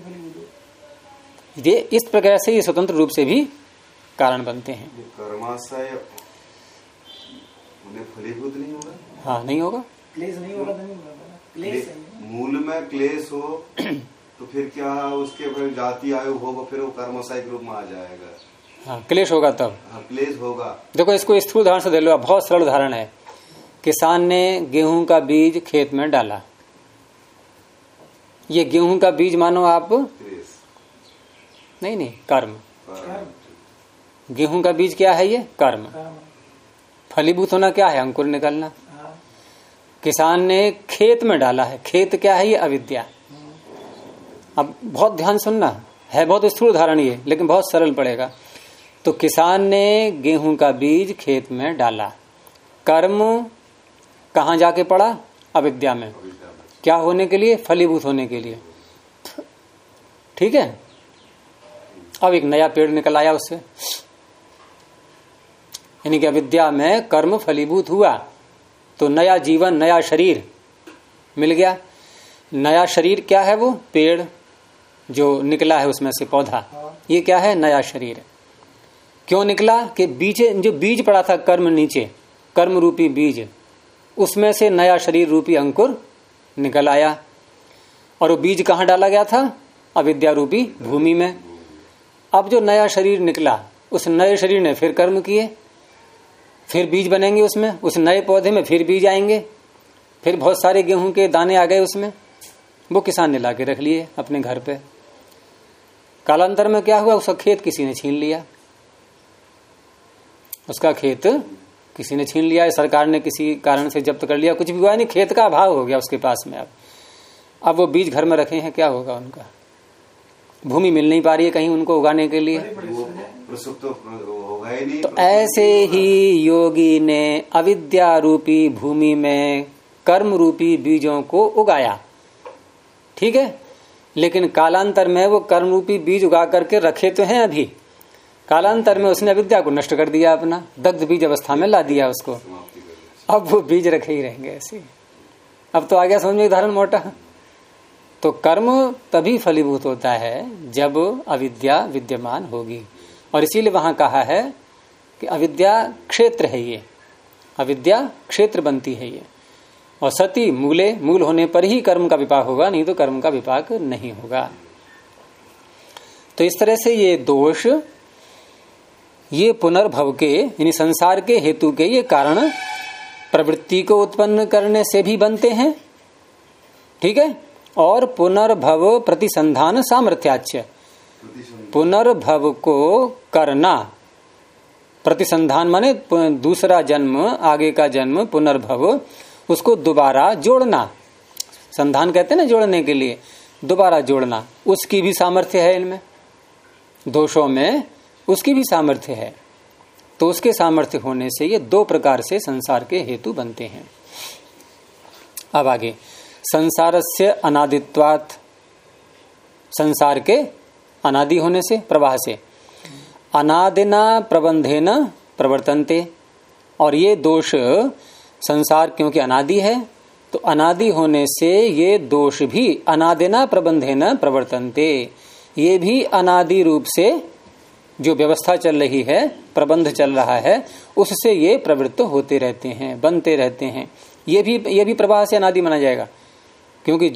A: ये इस प्रकार से ये स्वतंत्र रूप से भी कारण बनते हैं।
C: कर्माशय उन्हें फलीभूत नहीं होगा।
A: हाँ, नहीं होगा।
B: क्लेश नहीं होगा तो नहीं होगा। क्लेश
C: मूल में क्लेश हो तो फिर क्या उसके फिर जाति आयु होगा, फिर वो कर्मसायिक रूप में आ जाएगा।
A: हाँ, क्लेश होगा तब।
C: हाँ, क्लेश होगा।
A: देखो इसको स्थूल उदाहरण से दे लो, बहुत सरल उदाहरण है। किसान ने गेहूं का बीज खेत में डाला, ये गेहूं का बीज मानो आप, नहीं कर्म। गेहूं का बीज क्या है? ये कर्म। फलीभूत होना क्या है? अंकुर निकलना। किसान ने खेत में डाला है, खेत क्या है? ये अविद्या। अब बहुत ध्यान सुनना है, बहुत स्थूल उदाहरण ये, लेकिन बहुत सरल पड़ेगा। तो किसान ने गेहूं का बीज खेत में डाला, कर्म कहां जाके पड़ा? अविद्या में। क्या होने के लिए? फलीभूत होने के लिए। ठीक है। अब एक नया पेड़ निकल आया उससे, यानी कि अविद्या में कर्म फलीभूत हुआ, तो नया जीवन, नया शरीर मिल गया। नया शरीर क्या है? वो पेड़ जो निकला है उसमें से पौधा, ये क्या है? नया शरीर। क्यों निकला? कि जो बीज पड़ा था कर्म नीचे, कर्म रूपी बीज, उसमें से नया शरीर रूपी अंकुर निकल आया। और वो बीज कहाँ डाला गया था? अविद्या रूपी भूमि में। अब जो नया शरीर निकला, उस नए शरीर ने फिर कर्म किए, फिर बीज बनेंगे उसमें, उस नए पौधे में फिर बीज आएंगे, फिर बहुत सारे गेहूं के दाने आ गए उसमें, वो किसान ने लाके रख लिए अपने घर पे। कालांतर में क्या हुआ? उसका खेत किसी ने छीन लिया, उसका खेत किसी ने छीन लिया, सरकार ने किसी कारण से जब्त कर लिया, कुछ भी हुआ नहीं, खेत का अभाव हो गया उसके पास में। अब वो बीज घर में रखे हैं, क्या होगा उनका? भूमि मिल नहीं पा रही है कहीं उनको उगाने के लिए, तो ऐसे ही योगी ने अविद्या रूपी भूमि में कर्म रूपी बीजों को उगाया। ठीक है, लेकिन कालांतर में वो कर्म रूपी बीज उगा करके रखे तो हैं अभी, कालांतर में उसने अविद्या को नष्ट कर दिया, अपना दग्ध बीज अवस्था में ला दिया उसको। अब वो बीज रखे ही रहेंगे ऐसे। अब तो आ गया समझ में उदाहरण मोटा। तो कर्म तभी फलीभूत होता है जब अविद्या विद्यमान होगी, और इसीलिए वहां कहा है कि अविद्या क्षेत्र है, ये अविद्या क्षेत्र बनती है ये, और सती मूल होने पर ही कर्म का विपाक होगा, नहीं तो कर्म का विपाक नहीं होगा। तो इस तरह से ये दोष, ये पुनर्भव के यानी संसार के हेतु के ये कारण प्रवृत्ति को उत्पन्न करने से भी बनते हैं। ठीक है, और पुनर्भव प्रतिसंधान सामर्थ्याच्य, पुनर्भव को करना, प्रतिसंधान माने दूसरा जन्म, आगे का जन्म, पुनर्भव उसको दोबारा जोड़ना, संधान कहते हैं ना जोड़ने के लिए, दोबारा जोड़ना, उसकी भी सामर्थ्य है इनमें, दोषों में उसकी भी सामर्थ्य है। तो उसके सामर्थ्य होने से ये दो प्रकार से संसार के हेतु बनते हैं। अब आगे, संसारस्य अनादित्वात्, संसार के अनादि होने से, प्रवाह से, अनादिना प्रबंधेन प्रवर्तन्ते, और ये दोष संसार क्योंकि अनादि है, तो अनादि होने से ये दोष भी अनादिना प्रबंधेन प्रवर्तन्ते, ये भी अनादि रूप से जो व्यवस्था चल रही है, प्रबंध चल रहा है, उससे ये प्रवृत्त होते रहते हैं, बनते रहते हैं। ये भी प्रवाह से अनादि माना जाएगा, क्योंकि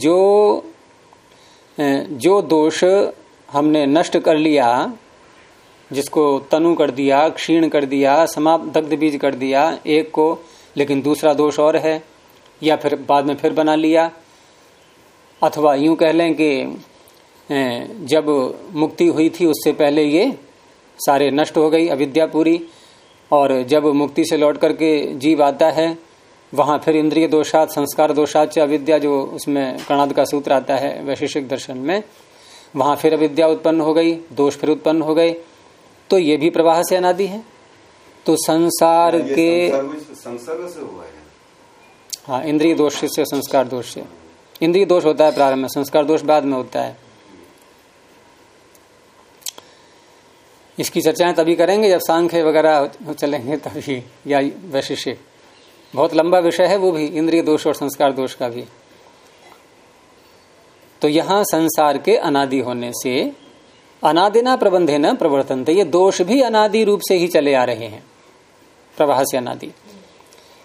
A: जो दोष हमने नष्ट कर लिया, जिसको तनु कर दिया, क्षीण कर दिया, समाप्त दग्ध बीज कर दिया एक को, लेकिन दूसरा दोष और है, या फिर बाद में फिर बना लिया, अथवा यूं कह लें कि जब मुक्ति हुई थी उससे पहले ये सारे नष्ट हो गई अविद्या पूरी, और जब मुक्ति से लौट करके जीव आता है वहां फिर इंद्रिय दोषात संस्कार दोषात अविद्या, जो उसमें कणाद का सूत्र आता है वैशेषिक दर्शन में, वहां फिर अविद्या उत्पन्न हो गई, दोष फिर उत्पन्न हो गए, तो ये भी प्रवाह से अनादि है। तो संसार के
C: संसर्ग से हुआ है।
A: हाँ, इंद्रिय दोष से, संस्कार दोष से। इंद्रिय दोष होता है प्रारंभ में, संस्कार दोष बाद में होता है। इसकी चर्चाएं तभी करेंगे जब सांख्य वगैरह चलेंगे तभी, या वैशिष्य, बहुत लंबा विषय है वो भी, इंद्रिय दोष और संस्कार दोष का भी। तो यहां संसार के अनादि होने से अनादिना प्रबंधे न प्रवर्तनते, ये दोष भी अनादि रूप से ही चले आ रहे हैं, प्रवाह से अनादि।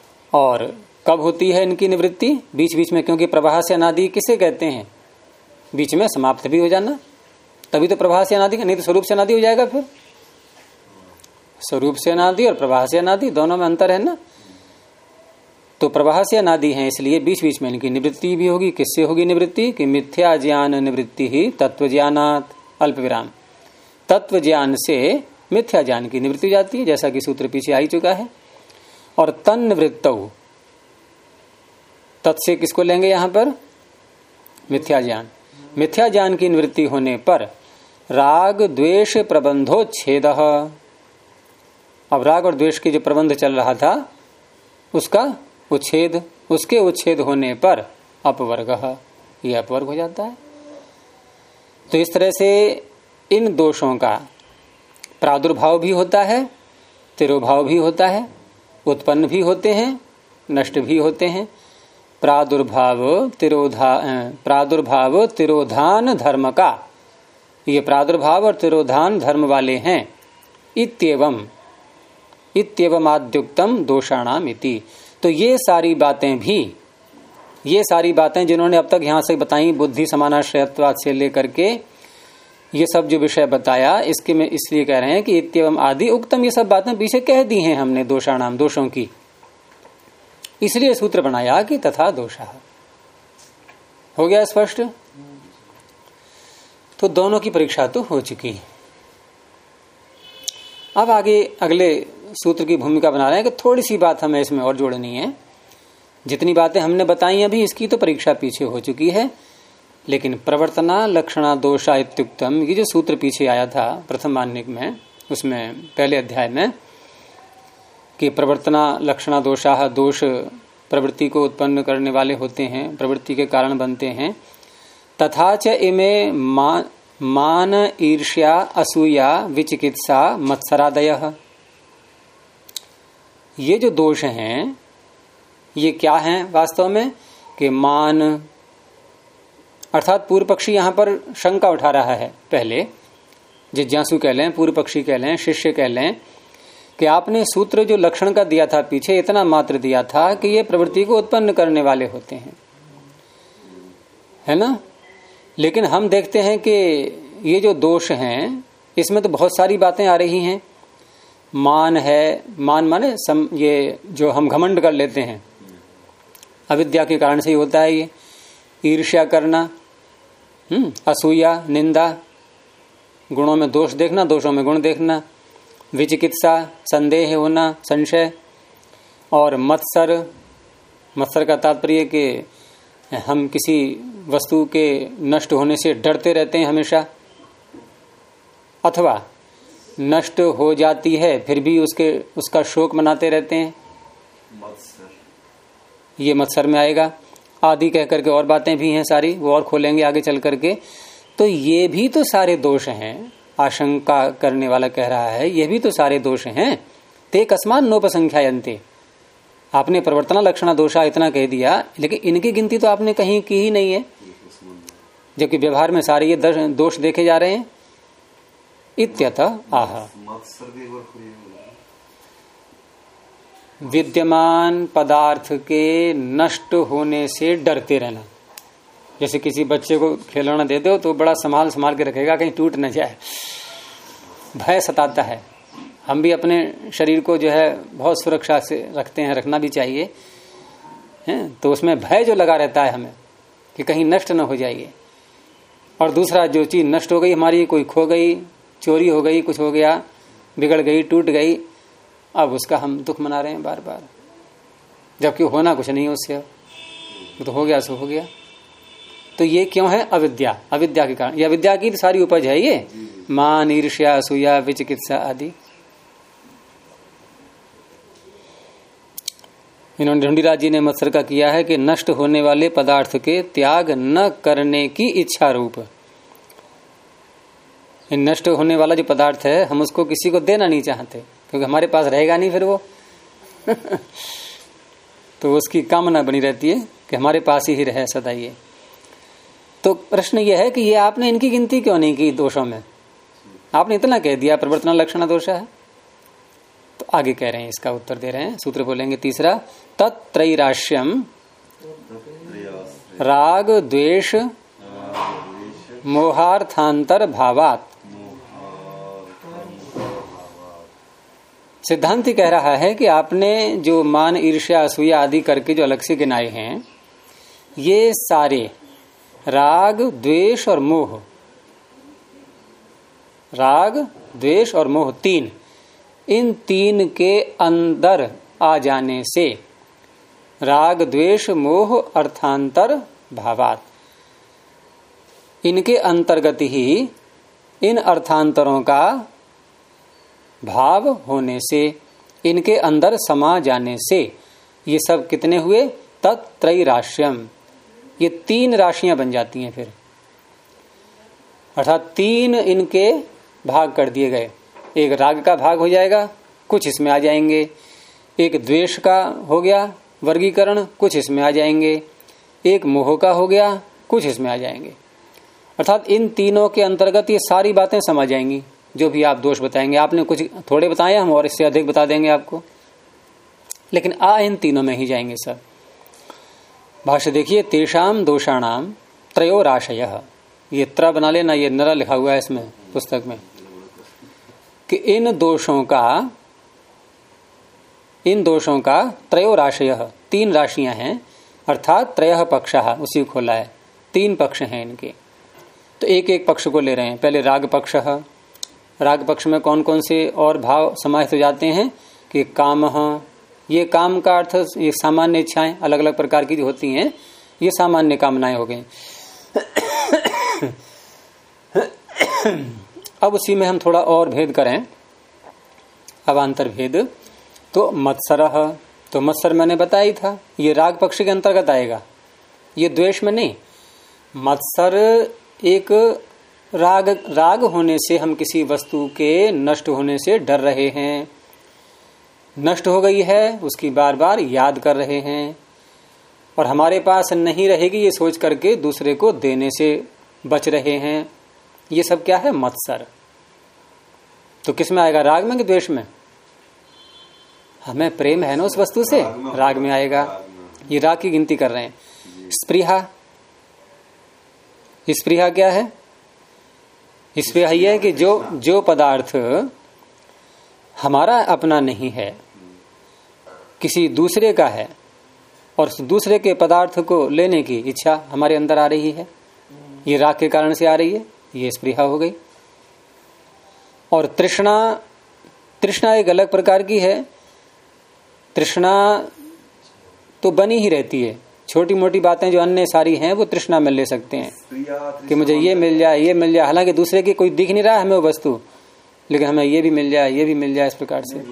A: और कब होती है इनकी निवृत्ति? बीच बीच में, क्योंकि प्रवाह से अनादि किसे कहते हैं? बीच में समाप्त भी हो जाना, तभी तो प्रभा से अनादि, नहीं तो स्वरूप से अनादि हो जाएगा। फिर स्वरूप से अनादि और प्रवाह से अनादि दोनों में अंतर है ना। तो प्रवाह से अनादि है, इसलिए बीच बीच में इनकी निवृत्ति भी होगी। किससे होगी निवृत्ति? कि मिथ्या ज्ञान निवृत्ति ही तत्व ज्ञानात्, अल्प विराम। तत्व ज्ञान से मिथ्या ज्ञान की निवृत्ति हो जाती है, जैसा कि सूत्र पीछे आ ही चुका है। और तन निवृत्तौ, तत्से किसको लेंगे यहां पर? मिथ्या ज्ञान। मिथ्या ज्ञान की निवृत्ति होने पर राग द्वेष प्रबंधोच्छेद, अब राग और द्वेष की जो प्रबंध चल रहा था उसका उच्छेद, उसके उच्छेद होने पर अपवर्ग, यह अपवर्ग हो जाता है। तो इस तरह से इन दोषों का प्रादुर्भाव भी होता है, तिरोभाव भी होता है, उत्पन्न भी होते हैं, नष्ट भी होते हैं। प्रादुर्भाव तिरोधान धर्म का, ये प्रादुर्भाव और तिरोधान धर्म वाले हैं। इत्येवम आद्युक्तम दोषाणाम इति। तो ये सारी बातें जिन्होंने अब तक यहां से बताई, बुद्धि समानाश्रयत्वात् से लेकर के ये सब जो विषय बताया, इसके में इसलिए कह रहे हैं कि इत्येवम आदि उक्तम, ये सब बातें पीछे कह दी हैं हमने दोषाणाम, दोषों की, इसलिए सूत्र बनाया कि तथा दोषा। हो गया स्पष्ट? तो दोनों की परीक्षा तो हो चुकी। अब आगे अगले सूत्र की भूमिका बना रहे हैं कि थोड़ी सी बात हमें इसमें और जोड़नी है। जितनी बातें हमने बताई अभी, इसकी तो परीक्षा पीछे हो चुकी है, लेकिन प्रवर्तना लक्षणा दोषा इत्युक्तम, ये जो सूत्र पीछे आया था प्रथम मान्यक में, उसमें पहले अध्याय में, कि प्रवर्तना लक्षणा दोषा, दोष प्रवृत्ति को उत्पन्न करने वाले होते हैं, प्रवृत्ति के कारण बनते हैं। तथा च इमे मान ईर्ष्या असूया विचिकित्सा मत्सरादयः, ये जो दोष हैं ये क्या हैं वास्तव में? कि मान, अर्थात पूर्व पक्षी यहां पर शंका उठा रहा है। पहले जिज्ञासु कह लें, पूर्व पक्षी कह लें, शिष्य कह लें, कि आपने सूत्र जो लक्षण का दिया था पीछे, इतना मात्र दिया था कि ये प्रवृत्ति को उत्पन्न करने वाले होते हैं, है ना। लेकिन हम देखते हैं कि ये जो दोष हैं इसमें तो बहुत सारी बातें आ रही हैं। मान है, मान माने ये जो हम घमंड कर लेते हैं, अविद्या के कारण से ही होता है ये। ईर्ष्या करना, असूया निंदा, गुणों में दोष देखना, दोषों में गुण देखना। विचिकित्सा संदेह होना, संशय। और मत्सर, मत्सर का तात्पर्य कि हम किसी वस्तु के नष्ट होने से डरते रहते हैं हमेशा, अथवा नष्ट हो जाती है फिर भी उसका शोक मनाते रहते हैं, ये मत्सर में आएगा। आदि कह करके और बातें भी हैं सारी, वो और खोलेंगे आगे चल करके। तो ये भी तो सारे दोष हैं, आशंका करने वाला कह रहा है, ये भी तो सारे दोष हैं। ते कस्मान नोपसंख्यायन्ते, आपने प्रवर्तना लक्षणा दोषा इतना कह दिया, लेकिन इनकी गिनती तो आपने कहीं की ही नहीं है, जबकि व्यवहार में सारे ये दोष देखे जा रहे हैं। इत्यतः आह, विद्यमान पदार्थ के नष्ट होने से डरते रहना। जैसे किसी बच्चे को खिलौना दे दो तो बड़ा संभाल के रखेगा, कहीं टूट न जाए, भय सताता है। हम भी अपने शरीर को जो है बहुत सुरक्षा से रखते हैं, रखना भी चाहिए, हैं? तो उसमें भय जो लगा रहता है हमें कि कहीं नष्ट न हो जाइए। और दूसरा, जो चीज नष्ट हो गई हमारी, कोई खो गई, चोरी हो गई, कुछ हो गया, बिगड़ गई, टूट गई, अब उसका हम दुख मना रहे हैं बार बार, जबकि होना कुछ नहीं उससे, वो तो हो गया सो हो गया। तो ये क्यों है? अविद्या, अविद्या के कारण। ये अविद्या की सारी उपज है ये, मान ईर्ष्या असूया विचिकित्सा आदि। इन्होंने ढूंढीराज जी ने मत्सर का किया है कि नष्ट होने वाले पदार्थ के त्याग न करने की इच्छा रूप। नष्ट होने वाला जो पदार्थ है हम उसको किसी को देना नहीं चाहते, क्योंकि हमारे पास रहेगा नहीं फिर वो तो उसकी कामना बनी रहती है कि हमारे पास ही रहे सदा ये। तो प्रश्न ये है कि ये आपने इनकी गिनती क्यों नहीं की दोषों में? आपने इतना कह दिया प्रवर्तना लक्षण दोष है। तो आगे कह रहे हैं, इसका उत्तर दे रहे हैं, सूत्र बोलेंगे तीसरा, तत्त्रैराश्यम राग द्वेष मोहार्थांतर भावात। सिद्धांत कह रहा है कि आपने जो मान, ईर्ष्या, असूया आदि करके जो अलग से गिनाए हैं, ये सारे राग, द्वेष और मोह, राग, द्वेष और मोह तीन, इन तीन के अंदर आ जाने से राग, द्वेष, मोह अर्थांतर भावात, इनके अंतर्गत ही इन अर्थांतरों का भाव होने से, इनके अंदर समा जाने से, ये सब कितने हुए? तत्त्रैराश्यम, ये तीन राशियां बन जाती हैं फिर, अर्थात तीन इनके भाग कर दिए गए। एक राग का भाग हो जाएगा, कुछ इसमें आ जाएंगे। एक द्वेष का हो गया वर्गीकरण, कुछ इसमें आ जाएंगे। एक मोह का हो गया, कुछ इसमें आ जाएंगे। अर्थात इन तीनों के अंतर्गत ये सारी बातें समा जाएंगी। जो भी आप दोष बताएंगे, आपने कुछ थोड़े बताए, हम और इससे अधिक बता देंगे आपको, लेकिन इन तीनों में ही जाएंगे सब। भाष्य देखिए, तेषाम दोषाणाम त्रयोराशयः, ये त्र बना लेना, ये नर लिखा हुआ है इसमें पुस्तक में, कि इन दोषों का त्रयोराशयः, तीन राशियां हैं, अर्थात त्रयः पक्षः, उसी खोला है, तीन पक्ष हैं इनके। तो एक एक पक्ष को ले रहे हैं। पहले राग पक्ष, राग पक्ष में कौन कौन से और भाव समाहित हो जाते हैं कि काम, ये काम का अर्थ ये सामान्य इच्छाएं अलग अलग प्रकार की जो होती हैं, ये सामान्य कामनाएं हो गई। अब उसी में हम थोड़ा और भेद करें, अवान्तर भेद। तो मत्सरः, तो मत्सर मैंने बताया ही था, ये राग पक्ष के अंतर्गत आएगा, ये द्वेष में नहीं। मत्सर एक राग होने से हम किसी वस्तु के नष्ट होने से डर रहे हैं, नष्ट हो गई है उसकी बार बार याद कर रहे हैं, और हमारे पास नहीं रहेगी ये सोच करके दूसरे को देने से बच रहे हैं। ये सब क्या है? मत्सर। तो किस में आएगा? राग में कि द्वेष में? हमें प्रेम है ना उस वस्तु से, राग में आएगा। ये राग की गिनती कर रहे हैं। स्पृहा, स्पृहा क्या है? स्पृहा यह है कि जो पदार्थ हमारा अपना नहीं है, किसी दूसरे का है, और दूसरे के पदार्थ को लेने की इच्छा हमारे अंदर आ रही है, ये राग के कारण से आ रही है, ये स्पृहा हो गई। और तृष्णा एक अलग प्रकार की है। तृष्णा तो बनी ही रहती है, छोटी मोटी बातें जो अन्य सारी हैं वो तृष्णा में ले सकते हैं कि मुझे ये मिल जाए, ये मिल जाए, हालांकि दूसरे की कोई दिख नहीं रहा है हमें वो वस्तु, लेकिन हमें ये भी मिल जाए, ये भी मिल जाए, इस प्रकार से।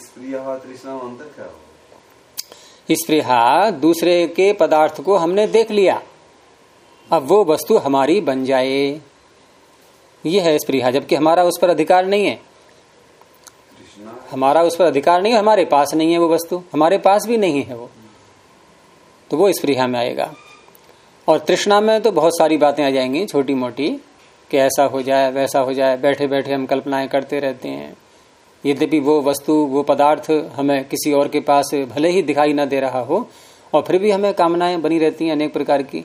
A: स्पृहा, दूसरे के पदार्थ को हमने देख लिया, अब वो वस्तु हमारी बन जाए, ये है स्पृहा, जबकि हमारा उस पर अधिकार नहीं है। हमारा उस पर अधिकार नहीं है, हमारे पास नहीं है वो वस्तु, हमारे पास भी नहीं है वो, तो वो स्पृहा में आएगा। और तृष्णा में तो बहुत सारी बातें आ जाएंगी छोटी मोटी, कि ऐसा हो जाए, वैसा हो जाए, बैठे बैठे हम कल्पनाएं करते रहते हैं। यद्यपि वो वस्तु, वो पदार्थ हमें किसी और के पास भले ही दिखाई ना दे रहा हो, और फिर भी हमें कामनाएं बनी रहती हैं अनेक प्रकार की।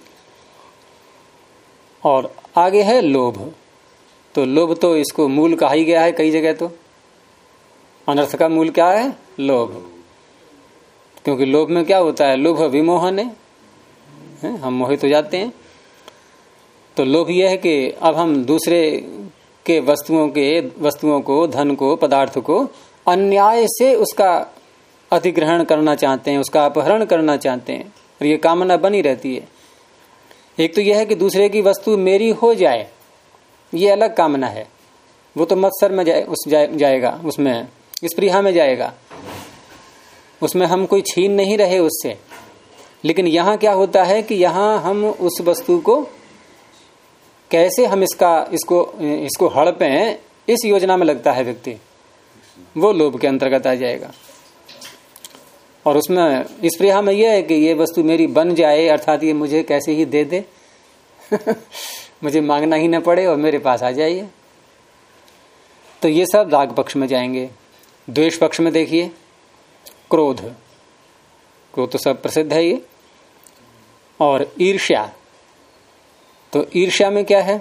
A: और आगे है लोभ। तो लोभ तो इसको मूल कहा ही गया है कई जगह, तो अनर्थ का मूल क्या है? लोभ। क्योंकि लोभ में क्या होता है? लोभ विमोहन है, हम मोहित हो जाते हैं। तो लोभ यह है कि अब हम दूसरे के वस्तुओं को, धन को, पदार्थ को अन्याय से उसका अधिग्रहण करना चाहते हैं, उसका अपहरण करना चाहते हैं, और ये कामना बनी रहती है। एक तो यह है कि दूसरे की वस्तु मेरी हो जाए, ये अलग कामना है, वो तो मत्सर में जाएगा, उसमें स्पृहा में जाएगा, उसमें हम कोई छीन नहीं रहे उससे। लेकिन यहाँ क्या होता है कि यहाँ हम उस वस्तु को कैसे हम इसको हड़पे, इस योजना में लगता है व्यक्ति, वो लोभ के अंतर्गत आ जाएगा। और उसमें स्पृहा में यह है कि ये वस्तु मेरी बन जाए, अर्थात ये मुझे कैसे ही दे दे मुझे मांगना ही न पड़े और मेरे पास आ जाइए। तो ये सब राग पक्ष में जाएंगे। द्वेष पक्ष में देखिए, क्रोध तो सब प्रसिद्ध है ये। और ईर्ष्या, तो ईर्ष्या में क्या है?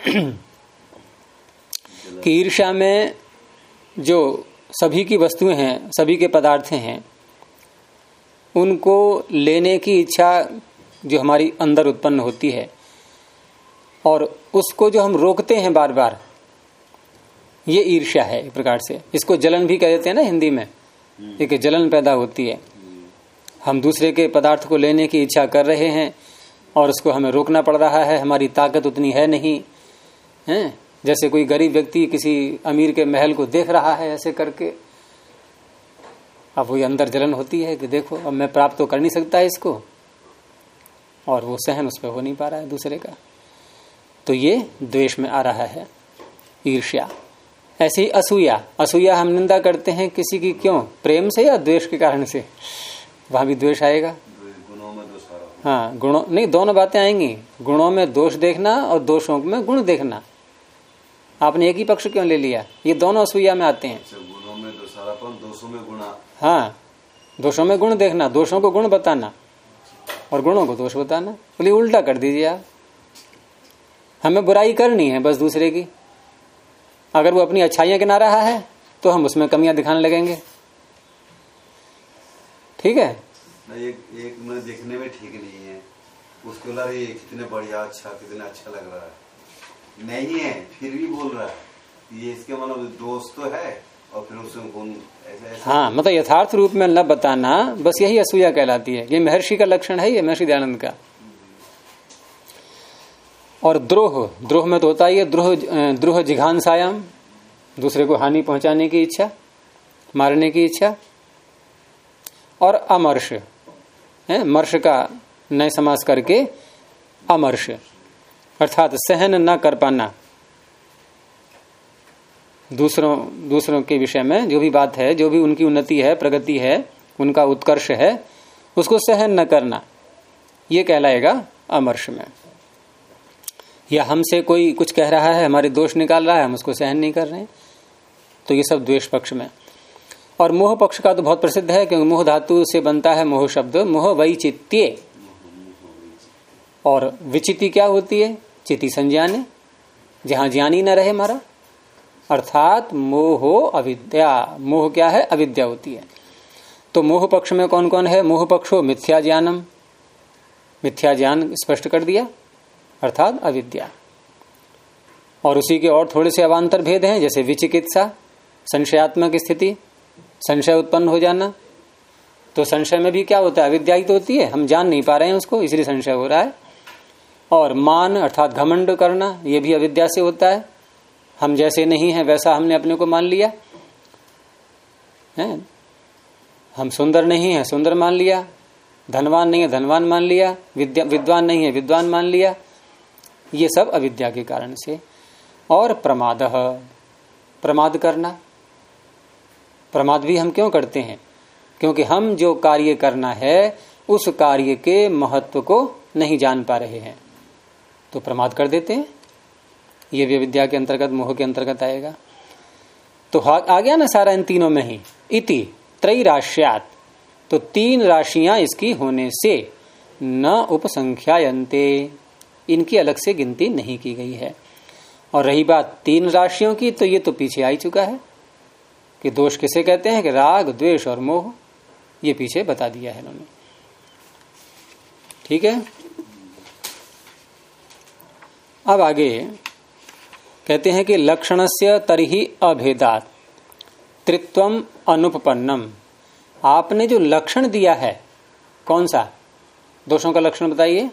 A: कि ईर्ष्या में जो सभी की वस्तुएं हैं, सभी के पदार्थ हैं, उनको लेने की इच्छा जो हमारी अंदर उत्पन्न होती है और उसको जो हम रोकते हैं बार बार, ये ईर्ष्या है एक प्रकार से। इसको जलन भी कह देते हैं ना हिंदी में, एक जलन पैदा होती है। हम दूसरे के पदार्थ को लेने की इच्छा कर रहे हैं और उसको हमें रोकना पड़ रहा है, हमारी ताकत उतनी है नहीं है। जैसे कोई गरीब व्यक्ति किसी अमीर के महल को देख रहा है ऐसे करके, अब वही अंदर जलन होती है कि देखो अब मैं प्राप्त तो कर नहीं सकता इसको, और वो सहन उस पर हो नहीं पा रहा है दूसरे का, तो ये द्वेष में आ रहा है ईर्ष्या। ऐसे ही असूया, असूया हम निंदा करते हैं किसी की, क्यों? प्रेम से या द्वेष के कारण से? वहां भी द्वेष आएगा।
C: गुणों में दोष आ रहा है।
A: हाँ, गुणों नहीं, दोनों बातें आएंगी, गुणों में दोष देखना और दोषों में गुण देखना। आपने एक ही पक्ष क्यों ले लिया? ये दोनों असूया में आते हैं।
C: गुणों में दोषारापन, दोषों में गुणा।
A: हाँ, दोषों में गुण देखना, दोषों को गुण बताना और गुणों को दोष बताना। बोलिए उल्टा कर दीजिए आप। हमें बुराई करनी है बस दूसरे की, अगर वो अपनी अच्छाइयां गिना रहा है तो हम उसमें कमियां दिखाने लगेंगे। ठीक है,
C: एक में देखने में ठीक नहीं है, उसको लगा ये कितने बढ़िया, अच्छा, कितना अच्छा लग रहा है, नहीं है फिर भी बोल रहा है, ये इसके मतलब दोस्त तो है और फिर उसमें गुण ऐसे।
A: हाँ, मतलब यथार्थ रूप में न बताना, बस यही असूया कहलाती है। ये महर्षि का लक्षण है, ये महर्षि दयानंद का। और द्रोह, द्रोह में तो होता ही है द्रोह जिघांसायाम, दूसरे को हानि पहुंचाने की इच्छा, मारने की इच्छा। और अमर्ष है, मर्ष का नए समास करके अमर्ष, अर्थात सहन न कर पाना। दूसरों के विषय में जो भी बात है, जो भी उनकी उन्नति है, प्रगति है, उनका उत्कर्ष है, उसको सहन न करना, ये कहलाएगा अमर्ष में। या हमसे कोई कुछ कह रहा है, हमारे दोष निकाल रहा है, हम उसको सहन नहीं कर रहे हैं, तो ये सब द्वेष पक्ष में। और मोह पक्ष का तो बहुत प्रसिद्ध है, क्योंकि मोह धातु से बनता है मोह शब्द, मोह वैचित्य। और विचिति क्या होती है? चिति संज्ञाने, जहां ज्ञानी न रहे हमारा, अर्थात मोहो अविद्या। मोह क्या है? अविद्या होती है। तो मोह पक्ष में कौन कौन है? मोह पक्षो मिथ्या ज्ञानम, मिथ्या ज्ञान स्पष्ट कर दिया, अर्थात अविद्या। और उसी के और थोड़े से अवान्तर भेद हैं, जैसे विचिकित्सा, संशयात्मक स्थिति, संशय उत्पन्न हो जाना। तो संशय में भी क्या होता है? अविद्या ही तो होती है, हम जान नहीं पा रहे हैं उसको, इसलिए संशय हो रहा है। और मान अर्थात घमंड करना, ये भी अविद्या से होता है। हम जैसे नहीं हैं वैसा हमने अपने को मान लिया है। हम सुंदर नहीं है, सुंदर मान लिया, धनवान नहीं है, धनवान मान लिया, विद्वान नहीं है, विद्वान मान लिया। ये सब अविद्या के कारण से। और प्रमाद, प्रमाद करना, प्रमाद भी हम क्यों करते हैं? क्योंकि हम जो कार्य करना है उस कार्य के महत्व को नहीं जान पा रहे हैं, तो प्रमाद कर देते हैं। ये भी विद्या के अंतर्गत, मोह के अंतर्गत आएगा। तो आ गया ना सारा इन तीनों में ही। इति त्रैराश्यात, तो 3 राशियां इसकी होने से न उपसंख्यायन्ते, इनकी अलग से गिनती नहीं की गई है। और रही बात 3 राशियों की, तो ये तो पीछे आ ही चुका है कि दोष किसे कहते हैं, कि राग, द्वेष और मोह, ये पीछे बता दिया है इन्होंने। ठीक है, अब आगे कहते हैं कि लक्षणस्य तर्हि अभेदात् त्रित्वम अनुपपन्नम। आपने जो लक्षण दिया है, कौन सा? दोषों का लक्षण बताइए।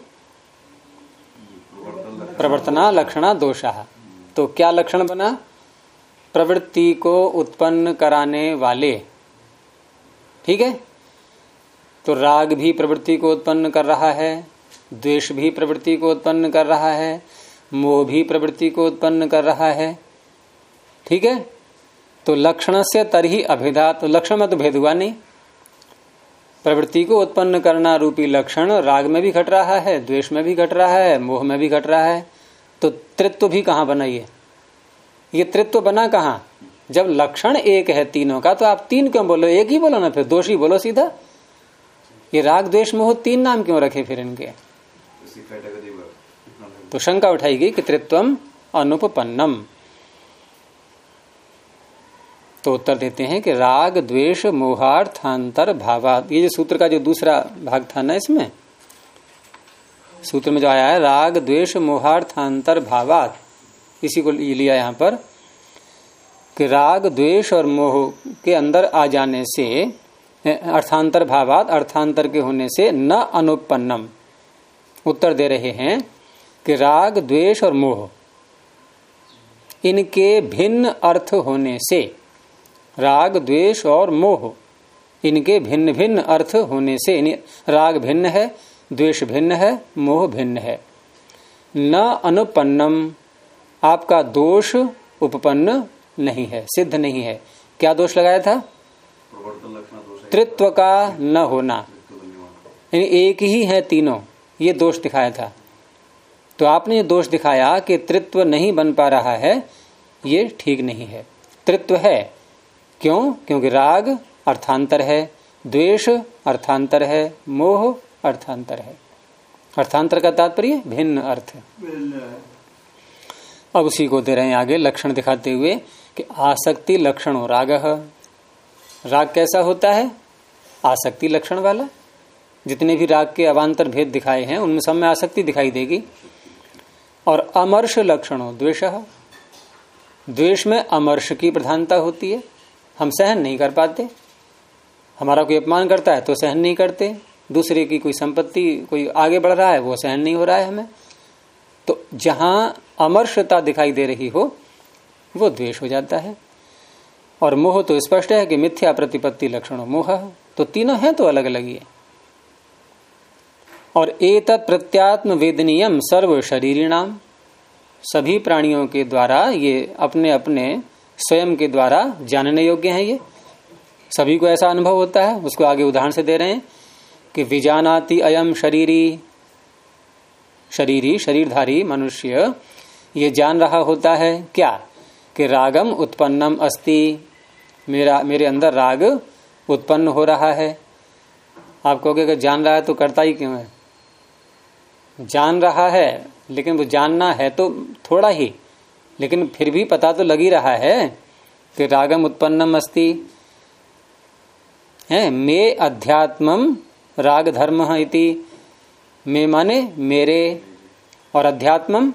A: प्रवर्तना लक्षणा दोषा। तो क्या लक्षण बना? प्रवृत्ति को उत्पन्न कराने वाले। ठीक है, तो राग भी प्रवृत्ति को उत्पन्न कर रहा है, द्वेष भी प्रवृत्ति को उत्पन्न कर रहा है, मोह भी प्रवृत्ति को उत्पन्न कर रहा है। ठीक है, तो लक्षण से तर्हि अभेदा, तो लक्षण में तो भेद हुआ नहीं। प्रवृत्ति को उत्पन्न करना रूपी लक्षण राग में भी घट रहा है, द्वेष में भी घट रहा है, मोह में भी घट रहा है। तो त्रित्व भी कहाँ बना? ये त्रित्व बना कहाँ? जब लक्षण एक है तीनों का, तो आप 3 क्यों बोलो? एक ही बोलो ना, फिर दोष ही बोलो सीधा। ये राग, द्वेष, मोह 3 नाम क्यों रखे फिर इनके? तो शंका उठाई गई कि त्रित्वम अनुपपन्नम। तो उत्तर देते हैं कि राग द्वेष मोहार्थांतर भावात। ये जो सूत्र का जो दूसरा भाग था ना, इसमें सूत्र में जो आया है राग द्वेष मोहार्थांतर भावात, इसी को लिया यहां पर कि राग द्वेष और मोह के अंदर आ जाने से, अर्थांतर भावात, अर्थांतर के होने से न अनुपन्नम। उत्तर दे रहे हैं कि राग द्वेष और मोह इनके भिन्न अर्थ होने से, राग द्वेष और मोह इनके भिन्न भिन्न अर्थ होने से, राग भिन्न है, द्वेष भिन्न है, मोह भिन्न है। न अनुपन्नम, आपका दोष उपपन्न नहीं है, सिद्ध नहीं है। क्या दोष लगाया था? त्रित्व का न होना, यानी एक ही है तीनों, ये दोष दिखाया था। तो आपने ये दोष दिखाया कि त्रित्व नहीं बन पा रहा है, ये ठीक नहीं है। त्रित्व है, क्यों? क्योंकि राग अर्थांतर है, द्वेष अर्थांतर है, मोह अर्थांतर है। अर्थांतर का तात्पर्य भिन्न अर्थ। अब उसी को दे रहे हैं आगे लक्षण दिखाते हुए कि आसक्ति लक्षणों राग। राग कैसा होता है? आसक्ति लक्षण वाला। जितने भी राग के अवान्तर भेद दिखाए हैं उनमें सब में आसक्ति दिखाई देगी। और अमर्ष लक्षणों द्वेष। द्वेष में अमर्ष की प्रधानता होती है, हम सहन नहीं कर पाते। हमारा कोई अपमान करता है तो सहन नहीं करते, दूसरे की कोई संपत्ति कोई आगे बढ़ रहा है वो सहन नहीं हो रहा है हमें। तो जहां अमर्षता दिखाई दे रही हो वो द्वेष हो जाता है। और मोह तो स्पष्ट है कि मिथ्या प्रतिपत्ति लक्षणों मोह। तो तीनों हैं तो अलग अलग ही है। और एतत् प्रत्यात्म वेदनीयम सर्व शरीरिणाम, सभी प्राणियों के द्वारा ये अपने अपने स्वयं के द्वारा जानने योग्य है। ये सभी को ऐसा अनुभव होता है। उसको आगे उदाहरण से दे रहे हैं कि विजानाति अयम शरीरी, शरीरी शरीरधारी मनुष्य ये जान रहा होता है क्या? कि रागम उत्पन्नम अस्ति, मेरे अंदर राग उत्पन्न हो रहा है। आप कहोगे कि जान रहा है तो करता ही क्यों है? जान रहा है लेकिन वो जानना है तो थोड़ा ही, लेकिन फिर भी पता तो लग ही रहा है कि रागम उत्पन्नम अस्ति है। मे अध्यात्मम राग धर्म इति, मे माने मेरे, और अध्यात्मम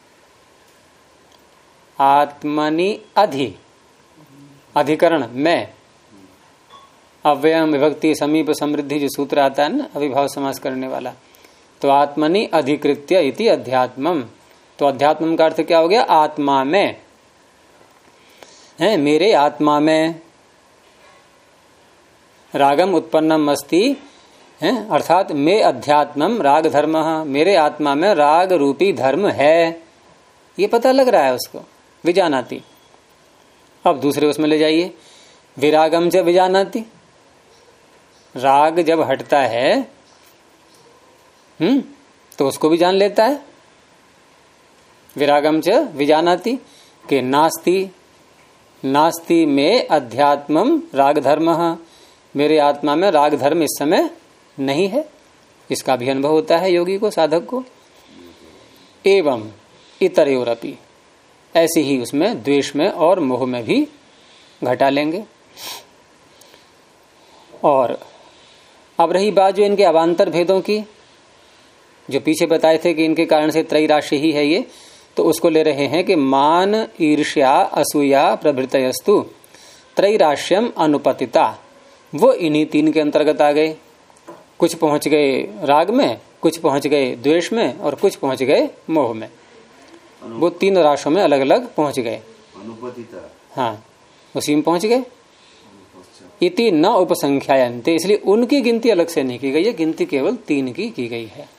A: आत्मनि अधि, अधिकरण मैं, अव्ययम विभक्ति समीप समृद्धि जो सूत्र आता है ना अविभाव समास करने वाला, तो आत्मनि अधिकृत्य इति अध्यात्मम। तो अध्यात्मम का अर्थ क्या हो गया? आत्मा में है, मेरे आत्मा में रागम उत्पन्नम अस्ति है, अर्थात मे अध्यात्मम राग धर्म, मेरे आत्मा में राग रूपी धर्म है, ये पता लग रहा है उसको। विजानाति। अब दूसरे उसमें ले जाइए, विरागम च विजानाति, राग जब हटता है तो उसको भी जान लेता है। विरागम च विजानाति के नास्ति, नास्ति में अध्यात्मम राग धर्म, मेरे आत्मा में राग धर्म इस समय नहीं है, इसका भी अनुभव होता है योगी को, साधक को। एवं इतरेरपि, ऐसे ही उसमें द्वेष में और मोह में भी घटा लेंगे। और अब रही बात जो इनके अवान्तर भेदों की, जो पीछे बताए थे कि इनके कारण से त्रैराश्य ही है ये, तो उसको ले रहे हैं कि मान ईर्ष्या असूया प्रभृतयस्तु त्रैराश्यम अनुपतिता, वो इन्हीं तीन के अंतर्गत आ गए। कुछ पहुंच गए राग में, कुछ पहुंच गए द्वेष में, और कुछ पहुंच गए मोह में। वो तीन राशियों में अलग अलग पहुंच गए।
C: अनुपतिता,
A: हाँ, उसी में पहुंच गए। इति न उपसंख्यायन्ते, इसलिए उनकी गिनती अलग से नहीं की गई है, गिनती केवल तीन की गई है।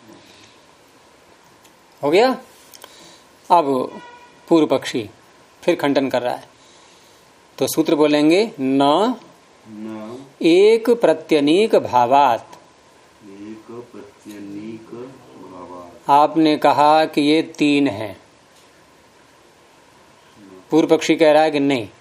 A: हो गया। अब पूर्व पक्षी फिर खंडन कर रहा है, तो सूत्र बोलेंगे न एक प्रत्यनीक भावात।
C: एक प्रत्यनीक भावात,
A: आपने कहा कि ये तीन हैं, पूर्व पक्षी कह रहा है कि नहीं,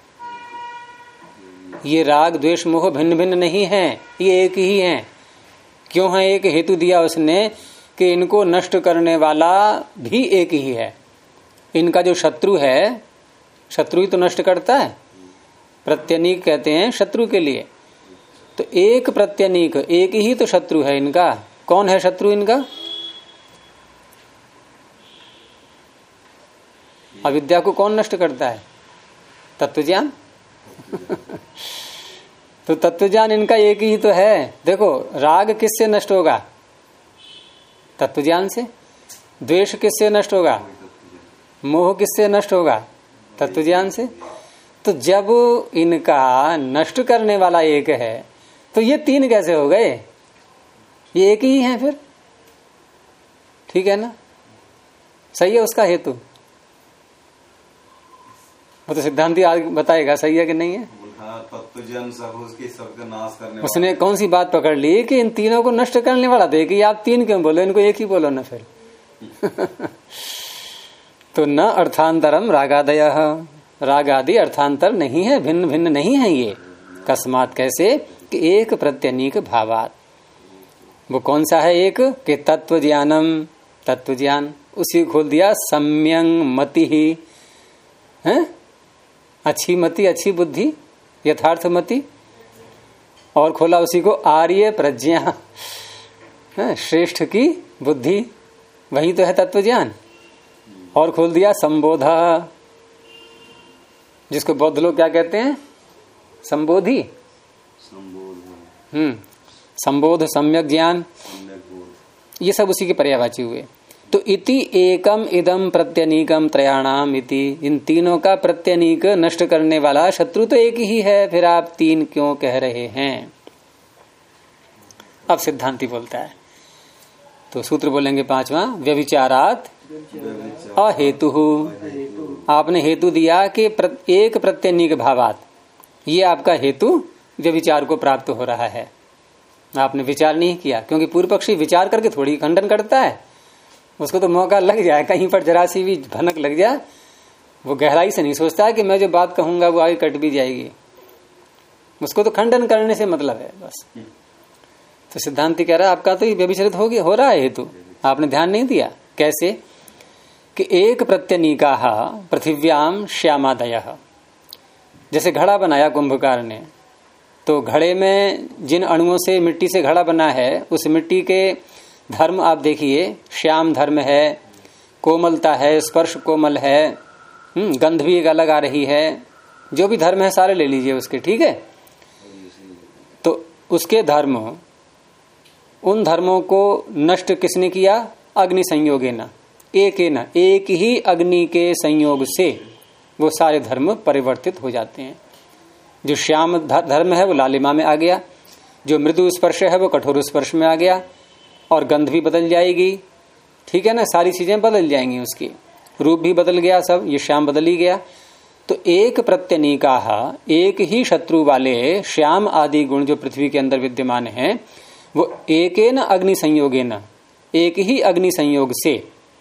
A: ये राग द्वेष मोह भिन्न भिन्न नहीं है, ये एक ही हैं। क्यों है? एक हेतु दिया उसने कि इनको नष्ट करने वाला भी एक ही है, इनका जो शत्रु है, शत्रु ही तो नष्ट करता है, प्रत्यनीक कहते हैं शत्रु के लिए। तो एक प्रत्यनीक, एक ही तो शत्रु है इनका। कौन है शत्रु इनका? अविद्या को कौन नष्ट करता है? तत्वज्ञान। तो तत्वज्ञान इनका एक ही तो है। देखो, राग किससे नष्ट होगा? तत्वज्ञान से। द्वेष किससे नष्ट होगा? मोह किससे नष्ट होगा? तत्वज्ञान से। तो जब इनका नष्ट करने वाला एक है तो ये तीन कैसे हो गए? ये एक ही है फिर, ठीक है ना? सही है उसका हेतु। वो तो सिद्धांती आज बताएगा सही है कि नहीं है।
C: तत्वज्ञान सबका नाश करने
A: उसने कौन सी बात पकड़ ली कि इन तीनों को नष्ट करने वाला थे, कि आप तीन क्यों बोलो, इनको एक ही बोलो ना फिर। तो न अर्थांतरम रागादय, राग आदि अर्थांतर नहीं है, भिन्न भिन्न नहीं है ये। कस्मात कैसे? कि एक प्रत्यनीक भावात। वो कौन सा है एक? कि तत्व ज्ञानम, तत्व ज्ञान। उसी खोल दिया सम्यंग मति ही है, अच्छी मति, अच्छी बुद्धि, यथार्थ मति। और खोला उसी को आर्य प्रज्ञा, श्रेष्ठ की बुद्धि, वही तो है तत्व ज्ञान। और खोल दिया संबोधा, जिसको बौद्ध लोग क्या कहते हैं? संबोधि। संबोध, सम्यक ज्ञान, ये सब उसी के पर्यायवाची हुए। तो इति एकम इदम प्रत्यनीकम त्रयाणाम इति, इन तीनों का प्रत्यनीक नष्ट करने वाला शत्रु तो एक ही है, फिर आप तीन क्यों कह रहे हैं? अब सिद्धांति बोलता है, तो सूत्र बोलेंगे पांचवा, व्यभिचारात अहेतु। आपने हेतु दिया कि एक प्रत्यनीक भावात, ये आपका हेतु व्यभिचार को प्राप्त हो रहा है। आपने विचार नहीं किया, क्योंकि पूर्व पक्षी विचार करके थोड़ी खंडन करता है। उसको तो मौका लग जाए, कहीं पर जरा सी भी भनक लग जाए, वो गहराई से नहीं सोचता है कि मैं जो बात कहूंगा वो आगे कट भी जाएगी। उसको तो खंडन करने से मतलब है बस। तो सिद्धांति कह रहा है आपका तो ये व्यभिचरित हो रहा है हेतु, आपने ध्यान नहीं दिया। कैसे? कि एक प्रत्यनीका पृथिव्याम श्यामादय, जैसे घड़ा बनाया कुंभकार ने, तो घड़े में जिन अणुओं से, मिट्टी से घड़ा बना है, उस मिट्टी के धर्म आप देखिए, श्याम धर्म है, कोमलता है, स्पर्श कोमल है, गंध भी एक अलग आ रही है, जो भी धर्म है सारे ले लीजिए उसके, ठीक है। तो उसके धर्म, उन धर्मों को नष्ट किसने किया? अग्नि संयोगेन, एक ही अग्नि के संयोग से वो सारे धर्म परिवर्तित हो जाते हैं। जो श्याम धर्म है वो लालिमा में आ गया, जो मृदु स्पर्श है वो कठोर स्पर्श में आ गया, और गंध भी बदल जाएगी, ठीक है ना, सारी चीजें बदल जाएंगी, उसकी रूप भी बदल गया, सब ये श्याम बदल ही गया। तो एक प्रत्यनीका, एक ही शत्रु वाले श्याम आदि गुण जो पृथ्वी के अंदर विद्यमान है, वो एकेन अग्नि संयोगेन, एक ही अग्नि संयोग से,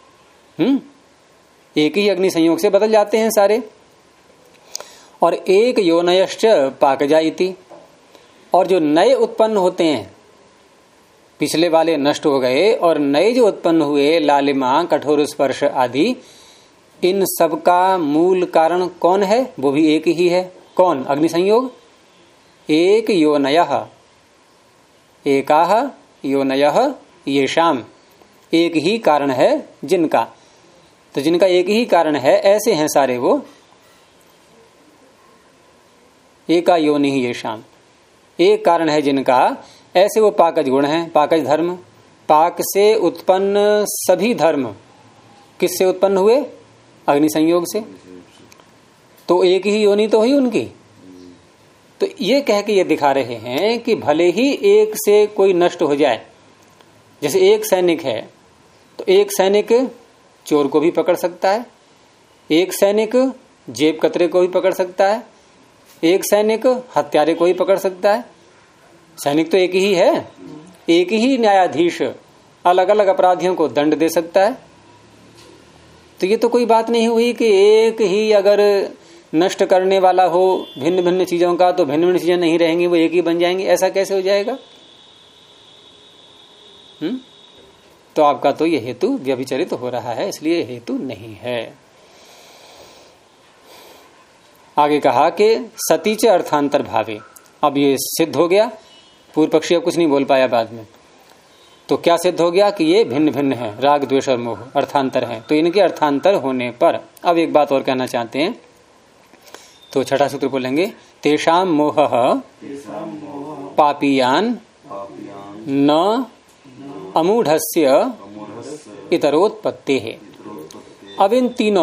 A: एक ही अग्नि संयोग से बदल जाते हैं सारे। और एक योनयश्च पाकजा इति, और जो नए उत्पन्न होते हैं, पिछले वाले नष्ट हो गए और नए जो उत्पन्न हुए, लालिमा, कठोर स्पर्श आदि, इन सब का मूल कारण कौन है? वो भी एक ही है। कौन? अग्नि संयोग। एक योनयः, एकाह योनयः येषाम, एक ही कारण है जिनका। तो जिनका एक ही कारण है, ऐसे हैं सारे वो, एका योनि ही येषाम, एक कारण है जिनका, ऐसे वो पाकज गुण हैं, पाकज धर्म। पाक से उत्पन्न सभी धर्म किससे उत्पन्न हुए? अग्नि संयोग से। तो एक ही योनि तो हुई उनकी। तो ये कह के ये दिखा रहे हैं कि भले ही एक से कोई नष्ट हो जाए, जैसे एक सैनिक है तो एक सैनिक चोर को भी पकड़ सकता है, एक सैनिक जेब कतरे को भी पकड़ सकता है, एक सैनिक हत्यारे को भी पकड़ सकता है। सैनिक तो एक ही है, एक ही न्यायाधीश अलग अलग अपराधियों को दंड दे सकता है। तो ये तो कोई बात नहीं हुई कि एक ही अगर नष्ट करने वाला हो भिन्न भिन्न चीजों का, तो भिन्न भिन्न चीजें नहीं रहेंगी, वो एक ही बन जाएंगी। ऐसा कैसे हो जाएगा? तो आपका तो ये हेतु व्यभिचरित हो रहा है, इसलिए हेतु नहीं है। आगे कहा कि सती च अर्थांतर भावे। अब ये सिद्ध हो गया, पूर्व पक्षी अब कुछ नहीं बोल पाया बाद में। तो क्या सिद्ध हो गया कि ये भिन्न भिन्न है, राग द्वेष और मोह अर्थांतर है। तो इनके अर्थांतर होने पर अब एक बात और कहना चाहते हैं, तो छठा सूत्र बोलेंगे, तेषाम मोह पापीयान न अमूढ़स्य इतरोत्पत्ति है। अब इन तीनों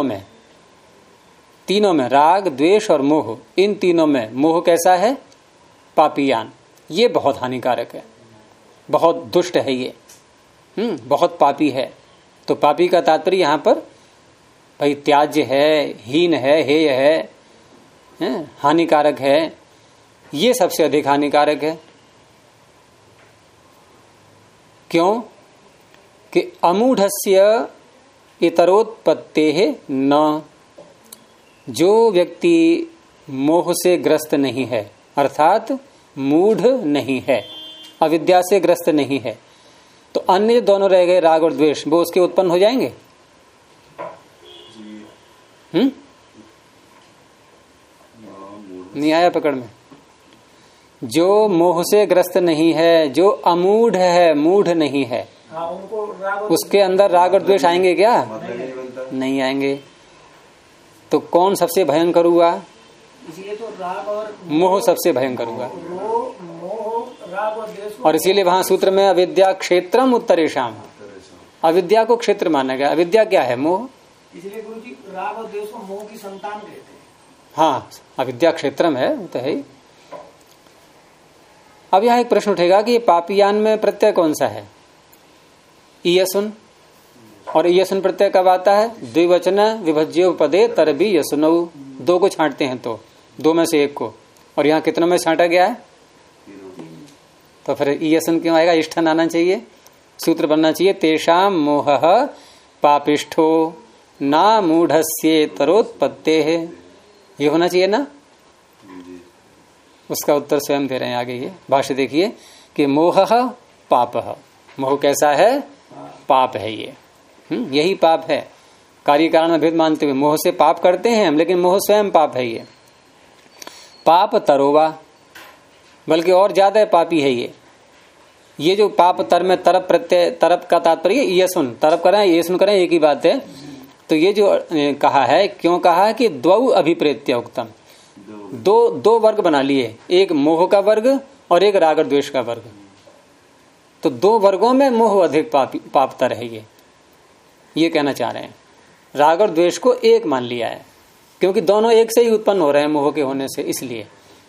A: में राग द्वेष और मोह, इन तीनों में मोह कैसा है? पापीयान, ये बहुत हानिकारक है, बहुत दुष्ट है ये, बहुत पापी है। तो पापी का तात्पर्य यहां पर भाई त्याज्य है, हीन है, हेय है, हानिकारक है, ये सबसे अधिक हानिकारक है। क्यों? कि अमूढ़स्य इतरोत्पत्ते न, जो व्यक्ति मोह से ग्रस्त नहीं है, अर्थात मूढ़ नहीं है, अविद्या से ग्रस्त नहीं है, तो अन्य दोनों रह गए राग और द्वेष, वो उसके उत्पन्न हो जाएंगे। नहीं आया पकड़ में? जो मोह से ग्रस्त नहीं है, जो अमूढ़ है, मूढ़ नहीं है, उसके अंदर राग और द्वेष आएंगे क्या? नहीं आएंगे। तो कौन सबसे भयंकर हुआ?
B: इसलिए तो राग और
A: मोह सबसे भयंकर हुआ।
B: राग और द्वेष,
A: और इसीलिए वहां सूत्र में अविद्या क्षेत्रम उत्तरेशम, अविद्या को क्षेत्र माना गया। अविद्या क्या है? मोह।
B: इसलिए गुरु जी राग और द्वेष को मोह की संतान कहते हैं।
A: हाँ, अविद्या क्षेत्रम है, वो तो है ही। अब यहाँ एक प्रश्न उठेगा कि पापियान में प्रत्यय कौन सा है? ईयसुन। और ईयसुन प्रत्यय कब आता है? द्विवचन विभज्य पदे तरबी यसुनऊ, दो को छांटते हैं तो दो में से एक को, और यहाँ कितनों में छांटा गया है? तो फिर ईयसुन क्यों आएगा? इष्ठन आना चाहिए, सूत्र बनना चाहिए, तेषाम मोह पापिष्ठो ना मूढ़स्य तरोत्पत्ते है, ये होना चाहिए ना। उसका उत्तर स्वयं दे रहे हैं आगे, ये भाष्य देखिए कि मोह पाप, मोह कैसा है? पाप है ये, यही पाप है। कार्य कारण में भेद मानते हुए मोह से पाप करते हैं हम, लेकिन मोह स्वयं पाप है ये। पाप तरोवा, बल्कि और ज्यादा पापी है ये जो पाप तर में तरप प्रत्यय, तरप का तात्पर्य ईयसुन, तरप करें ये सुन करें एक ही बात है। तो ये जो कहा है, क्यों कहा है कि द्वौ अभिप्रेत्य उक्तम, दो वर्ग बना लिए, एक मोह का वर्ग और एक राग और द्वेष का वर्ग। तो दो वर्गों में मोह अधिक पापतर है ये कहना चाह रहे हैं। राग और द्वेष को एक मान लिया है, क्योंकि दोनों एक से ही उत्पन्न हो रहे हैं मोह के होने से, इसलिए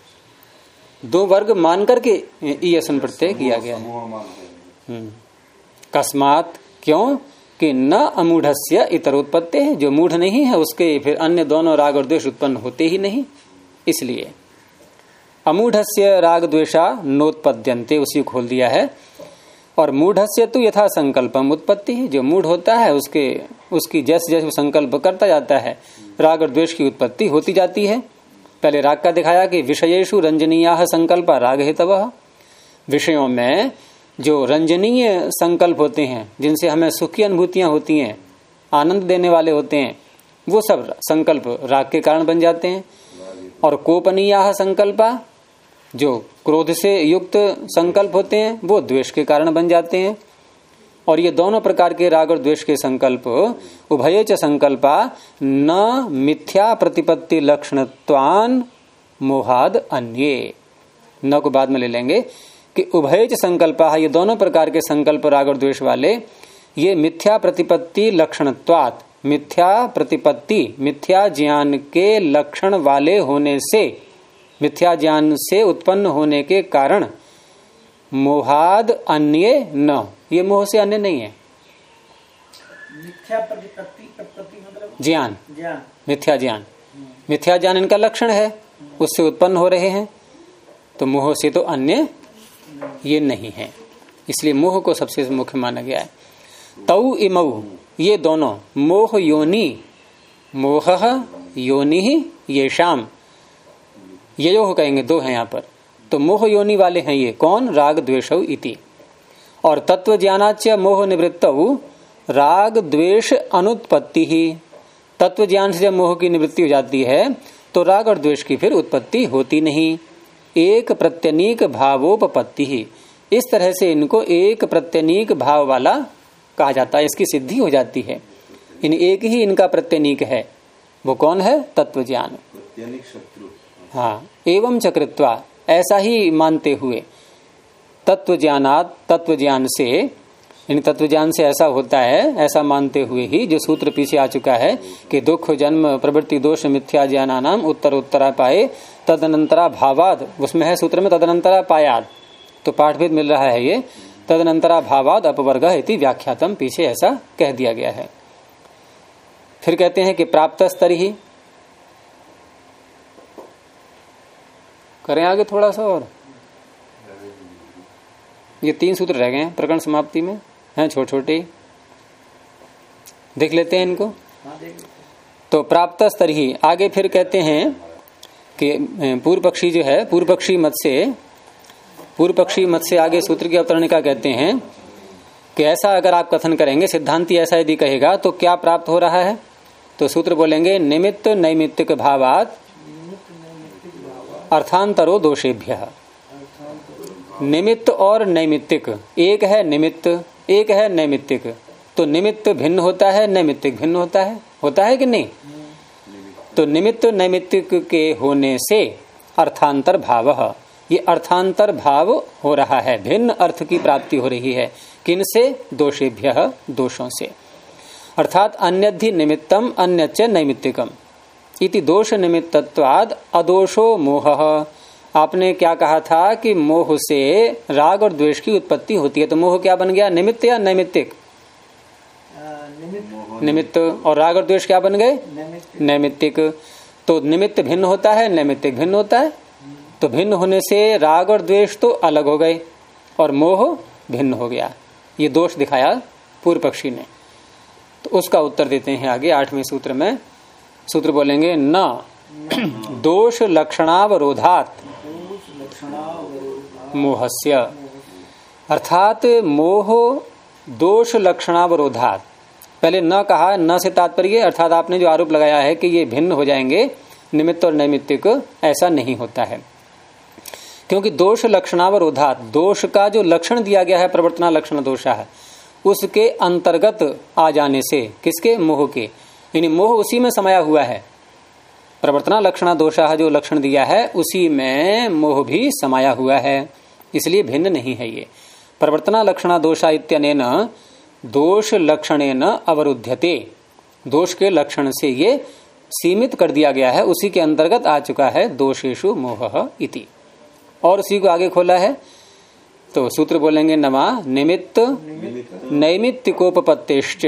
A: दो वर्ग मान करके ईयसुन प्रत्यय किया गया है। कस्मात, क्यों कि न अमूढ़स्य इतरोत्पत्ति है, जो मूढ़ नहीं है उसके फिर अन्य दोनों राग और द्वेष उत्पन्न होते ही नहीं, इसलिए अमूढ़स्य राग द्वेषा नोत्पद्यन्ते, उसी खोल दिया है। और मूढ़स्य तो यथा संकल्पम उत्पत्ति है, जो मूढ़ होता है उसकी जैसे जैसे संकल्प करता जाता है राग और द्वेष की उत्पत्ति होती जाती है। पहले राग का दिखाया कि विषयेषु रंजनीयाः संकल्प राग हेतवः, विषयों में जो रंजनीय संकल्प होते हैं, जिनसे हमें सुख की अनुभूतियां होती हैं, आनंद देने वाले होते हैं, वो सब संकल्प राग के कारण बन जाते हैं। और कोपनीयाः संकल्पा, जो क्रोध से युक्त संकल्प होते हैं, वो द्वेष के कारण बन जाते हैं। और ये दोनों प्रकार के राग और द्वेष के संकल्प उभय च संकल्पा न मिथ्या प्रतिपत्ति लक्षणत्वान मोहाद अन्ये, न को बाद में ले लेंगे कि उभय च संकल्पा, ये दोनों प्रकार के संकल्प राग और द्वेष वाले, ये मिथ्या प्रतिपत्ति लक्षणत्वात्, मिथ्या प्रतिपत्ति मिथ्या ज्ञान के लक्षण वाले होने से, मिथ्या ज्ञान से उत्पन्न होने के कारण मोहाद अन्य न, ये मोह से अन्य नहीं है।
B: मिथ्या प्रतिपत्ति मतलब
A: ज्ञान, मिथ्या ज्ञान, मिथ्या ज्ञान इनका लक्षण है, उससे उत्पन्न हो रहे हैं, तो मोह से तो अन्य ये नहीं है, इसलिए मोह को सबसे मुख्य माना गया है। तौ इमौ, ये दोनों मोह योनि, मोह योनि ही ये शाम, ये जो कहेंगे दो हैं यहाँ पर, तो मोह योनि वाले हैं ये कौन? राग द्वेषौ इति। और तत्व ज्ञानाच मोह निवृत्तौ राग द्वेष अनुत्पत्ति ही, तत्व ज्ञान से जब मोह की निवृत्ति हो जाती है तो राग और द्वेष की फिर उत्पत्ति होती नहीं। एक प्रत्यनीक भावोपपत्ति ही, इस तरह से इनको एक प्रत्यनीक भाव वाला कहा जाता है, इसकी सिद्धि हो जाती है। इन एक ही इनका प्रत्यनीक है, वो कौन है? तत्व ज्ञान।
C: शत्रु।
A: हाँ, एवं चकृत्वा, ऐसा ही मानते हुए, तत्व ज्ञानात, तत्व ज्ञान से, इन तत्व ज्ञान से ऐसा होता है, ऐसा मानते हुए ही जो सूत्र पीछे आ चुका है कि दुख जन्म प्रवृत्ति दोष मिथ्या ज्ञानानाम उत्तरोत्तरा पाए तदनंतरा भावाद, उसमें है सूत्र में तदनंतरा पायाद, तो पाठभेद मिल रहा है ये, तदनंतरा भावाद अपवर्ग इति व्याख्यातम, पीछे ऐसा कह दिया गया है। फिर कहते हैं कि प्राप्त स्तर ही, करें आगे थोड़ा सा और, ये 3 सूत्र रह गए हैं प्रकरण समाप्ति में, हैं छोटे छोटे, देख लेते हैं इनको। तो प्राप्त स्तर ही, आगे फिर कहते हैं कि पूर्व पक्षी जो है, पूर्व पक्षी मत से आगे सूत्र की अवतरणिका कहते हैं कि ऐसा अगर आप कथन करेंगे, सिद्धांती ऐसा यदि कहेगा तो क्या प्राप्त हो रहा है? तो सूत्र बोलेंगे निमित्त नैमित्तिक भावात अर्थांतरो दोषेभ्यः। निमित्त और नैमित्तिक, एक है निमित्त, एक है नैमित्तिक, तो निमित्त भिन्न होता है, नैमित्तिक भिन्न होता है कि नहीं? तो निमित्त नैमित्तिक के होने से अर्थांतर भाव, ये अर्थांतर भाव हो रहा है, भिन्न अर्थ की प्राप्ति हो रही है। किनसे? दोषेभ्यः, दोषों से। अर्थात अन्यद्धि निमित्तम अन्यच्च नैमित्तिकम इति दोष निमित्तत्वाद अदोषो मोहः। आपने क्या कहा था कि मोह से राग और द्वेष की उत्पत्ति होती है, तो मोह क्या बन गया? निमित्त या नैमित्तिक? निमित्त। और राग और द्वेष क्या बन गए? नैमित्तिक। तो निमित्त भिन्न होता है, नैमित्तिक भिन्न होता है, तो भिन्न होने से राग और द्वेष तो अलग हो गए और मोह भिन्न हो गया। ये दोष दिखाया पूर्व पक्षी ने। तो उसका उत्तर देते हैं आगे 8वें सूत्र में। सूत्र बोलेंगे न दोष लक्षणावरोधात मोहस्य, अर्थात मोह दोष लक्षणावरोधात। पहले न कहा, न से तात्पर्य अर्थात आपने जो आरोप लगाया है कि ये भिन्न हो जाएंगे निमित्त और नैमित्तिक, ऐसा नहीं होता है, क्योंकि दोष लक्षणावरोधात, दोष का जो लक्षण दिया गया है प्रवर्तना लक्षण दोषा है, उसके अंतर्गत आ जाने से, किसके? मोह के, यानी मोह उसी में समाया हुआ है। प्रवर्तना लक्षण दोषा जो लक्षण दिया है उसी में मोह भी समाया हुआ है, इसलिए भिन्न नहीं है ये। प्रवर्तना लक्षण दोषा इत्यनेन दोष लक्षणेन अवरुध्यते, दोष के लक्षण से ये सीमित कर दिया गया है, उसी के अंतर्गत आ चुका है दोषेषु मोहः इति। और उसी को आगे खोला है तो सूत्र बोलेंगे नमा निमित्त नैमित्तिकोपपत्तेश्च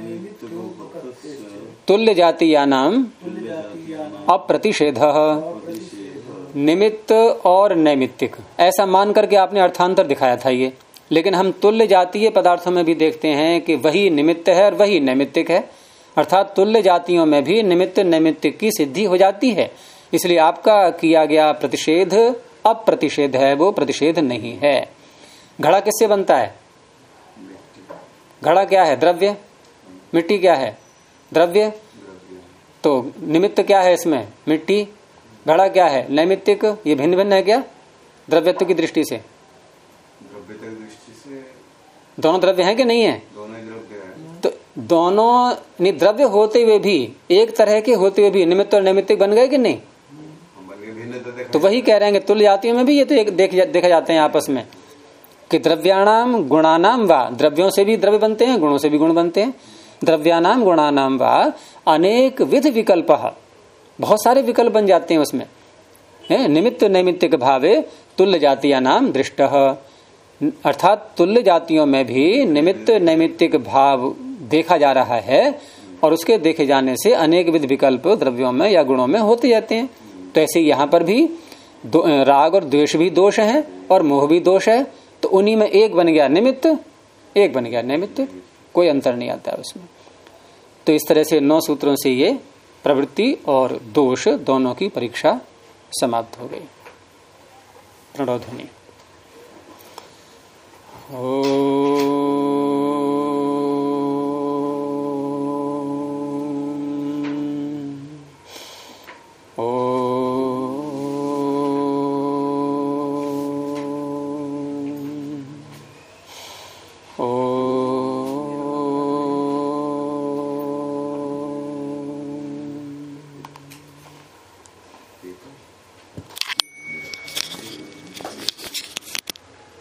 A: तुल्य जातीयानाम अप्रतिषेधः। निमित्त और नैमित्तिक ऐसा मान करके आपने अर्थांतर दिखाया था ये, लेकिन हम तुल्य जातीय पदार्थों में भी देखते हैं कि वही निमित्त है और वही नैमित्तिक है, अर्थात तुल्य जातियों में भी निमित्त नैमित्तिक की सिद्धि हो जाती है। इसलिए आपका किया गया प्रतिषेध अप्रतिषेध है, वो प्रतिषेध नहीं है। घड़ा किससे बनता है? घड़ा क्या है? द्रव्य। मिट्टी क्या है? द्रव्य। तो निमित्त क्या है इसमें? मिट्टी। घड़ा क्या है? नैमित्तिक। ये भिन्न भिन्न है क्या द्रव्यत्व की दृष्टि से? दोनों द्रव्य हैं कि नहीं है? तो दोनों द्रव्य होते हुए भी, एक तरह के होते हुए भी निमित्त और नैमित्तिक बन गए कि नहीं? तो वही कह रहे हैं कि तुल्य जातियों में भी ये तो एक देखा जाते हैं आपस में कि द्रव्याणाम गुणानाम वा, द्रव्यों से भी द्रव्य बनते हैं, गुणों से भी गुण बनते हैं। द्रव्यानाम गुणानाम वा अनेक विध विकल्प, बहुत सारे विकल्प बन जाते हैं उसमें। निमित्त नैमित्तिक भावे तुल्य जातीय नाम दृष्ट, अर्थात तुल्य जातियों में भी निमित्त नैमित्तिक भाव देखा जा रहा है और उसके देखे जाने से अनेक विध विकल्प द्रव्यों में या गुणों में होते जाते हैं। तो ऐसे यहाँ पर भी राग और द्वेष भी दोष है और मोह भी दोष है, तो उन्हीं में एक बन गया निमित्त, एक बन गया नैमित्त, कोई अंतर नहीं आता है उसमें। तो इस तरह से 9 सूत्रों से ये प्रवृत्ति और दोष दोनों की परीक्षा समाप्त हो गई। प्रणोध्वनि।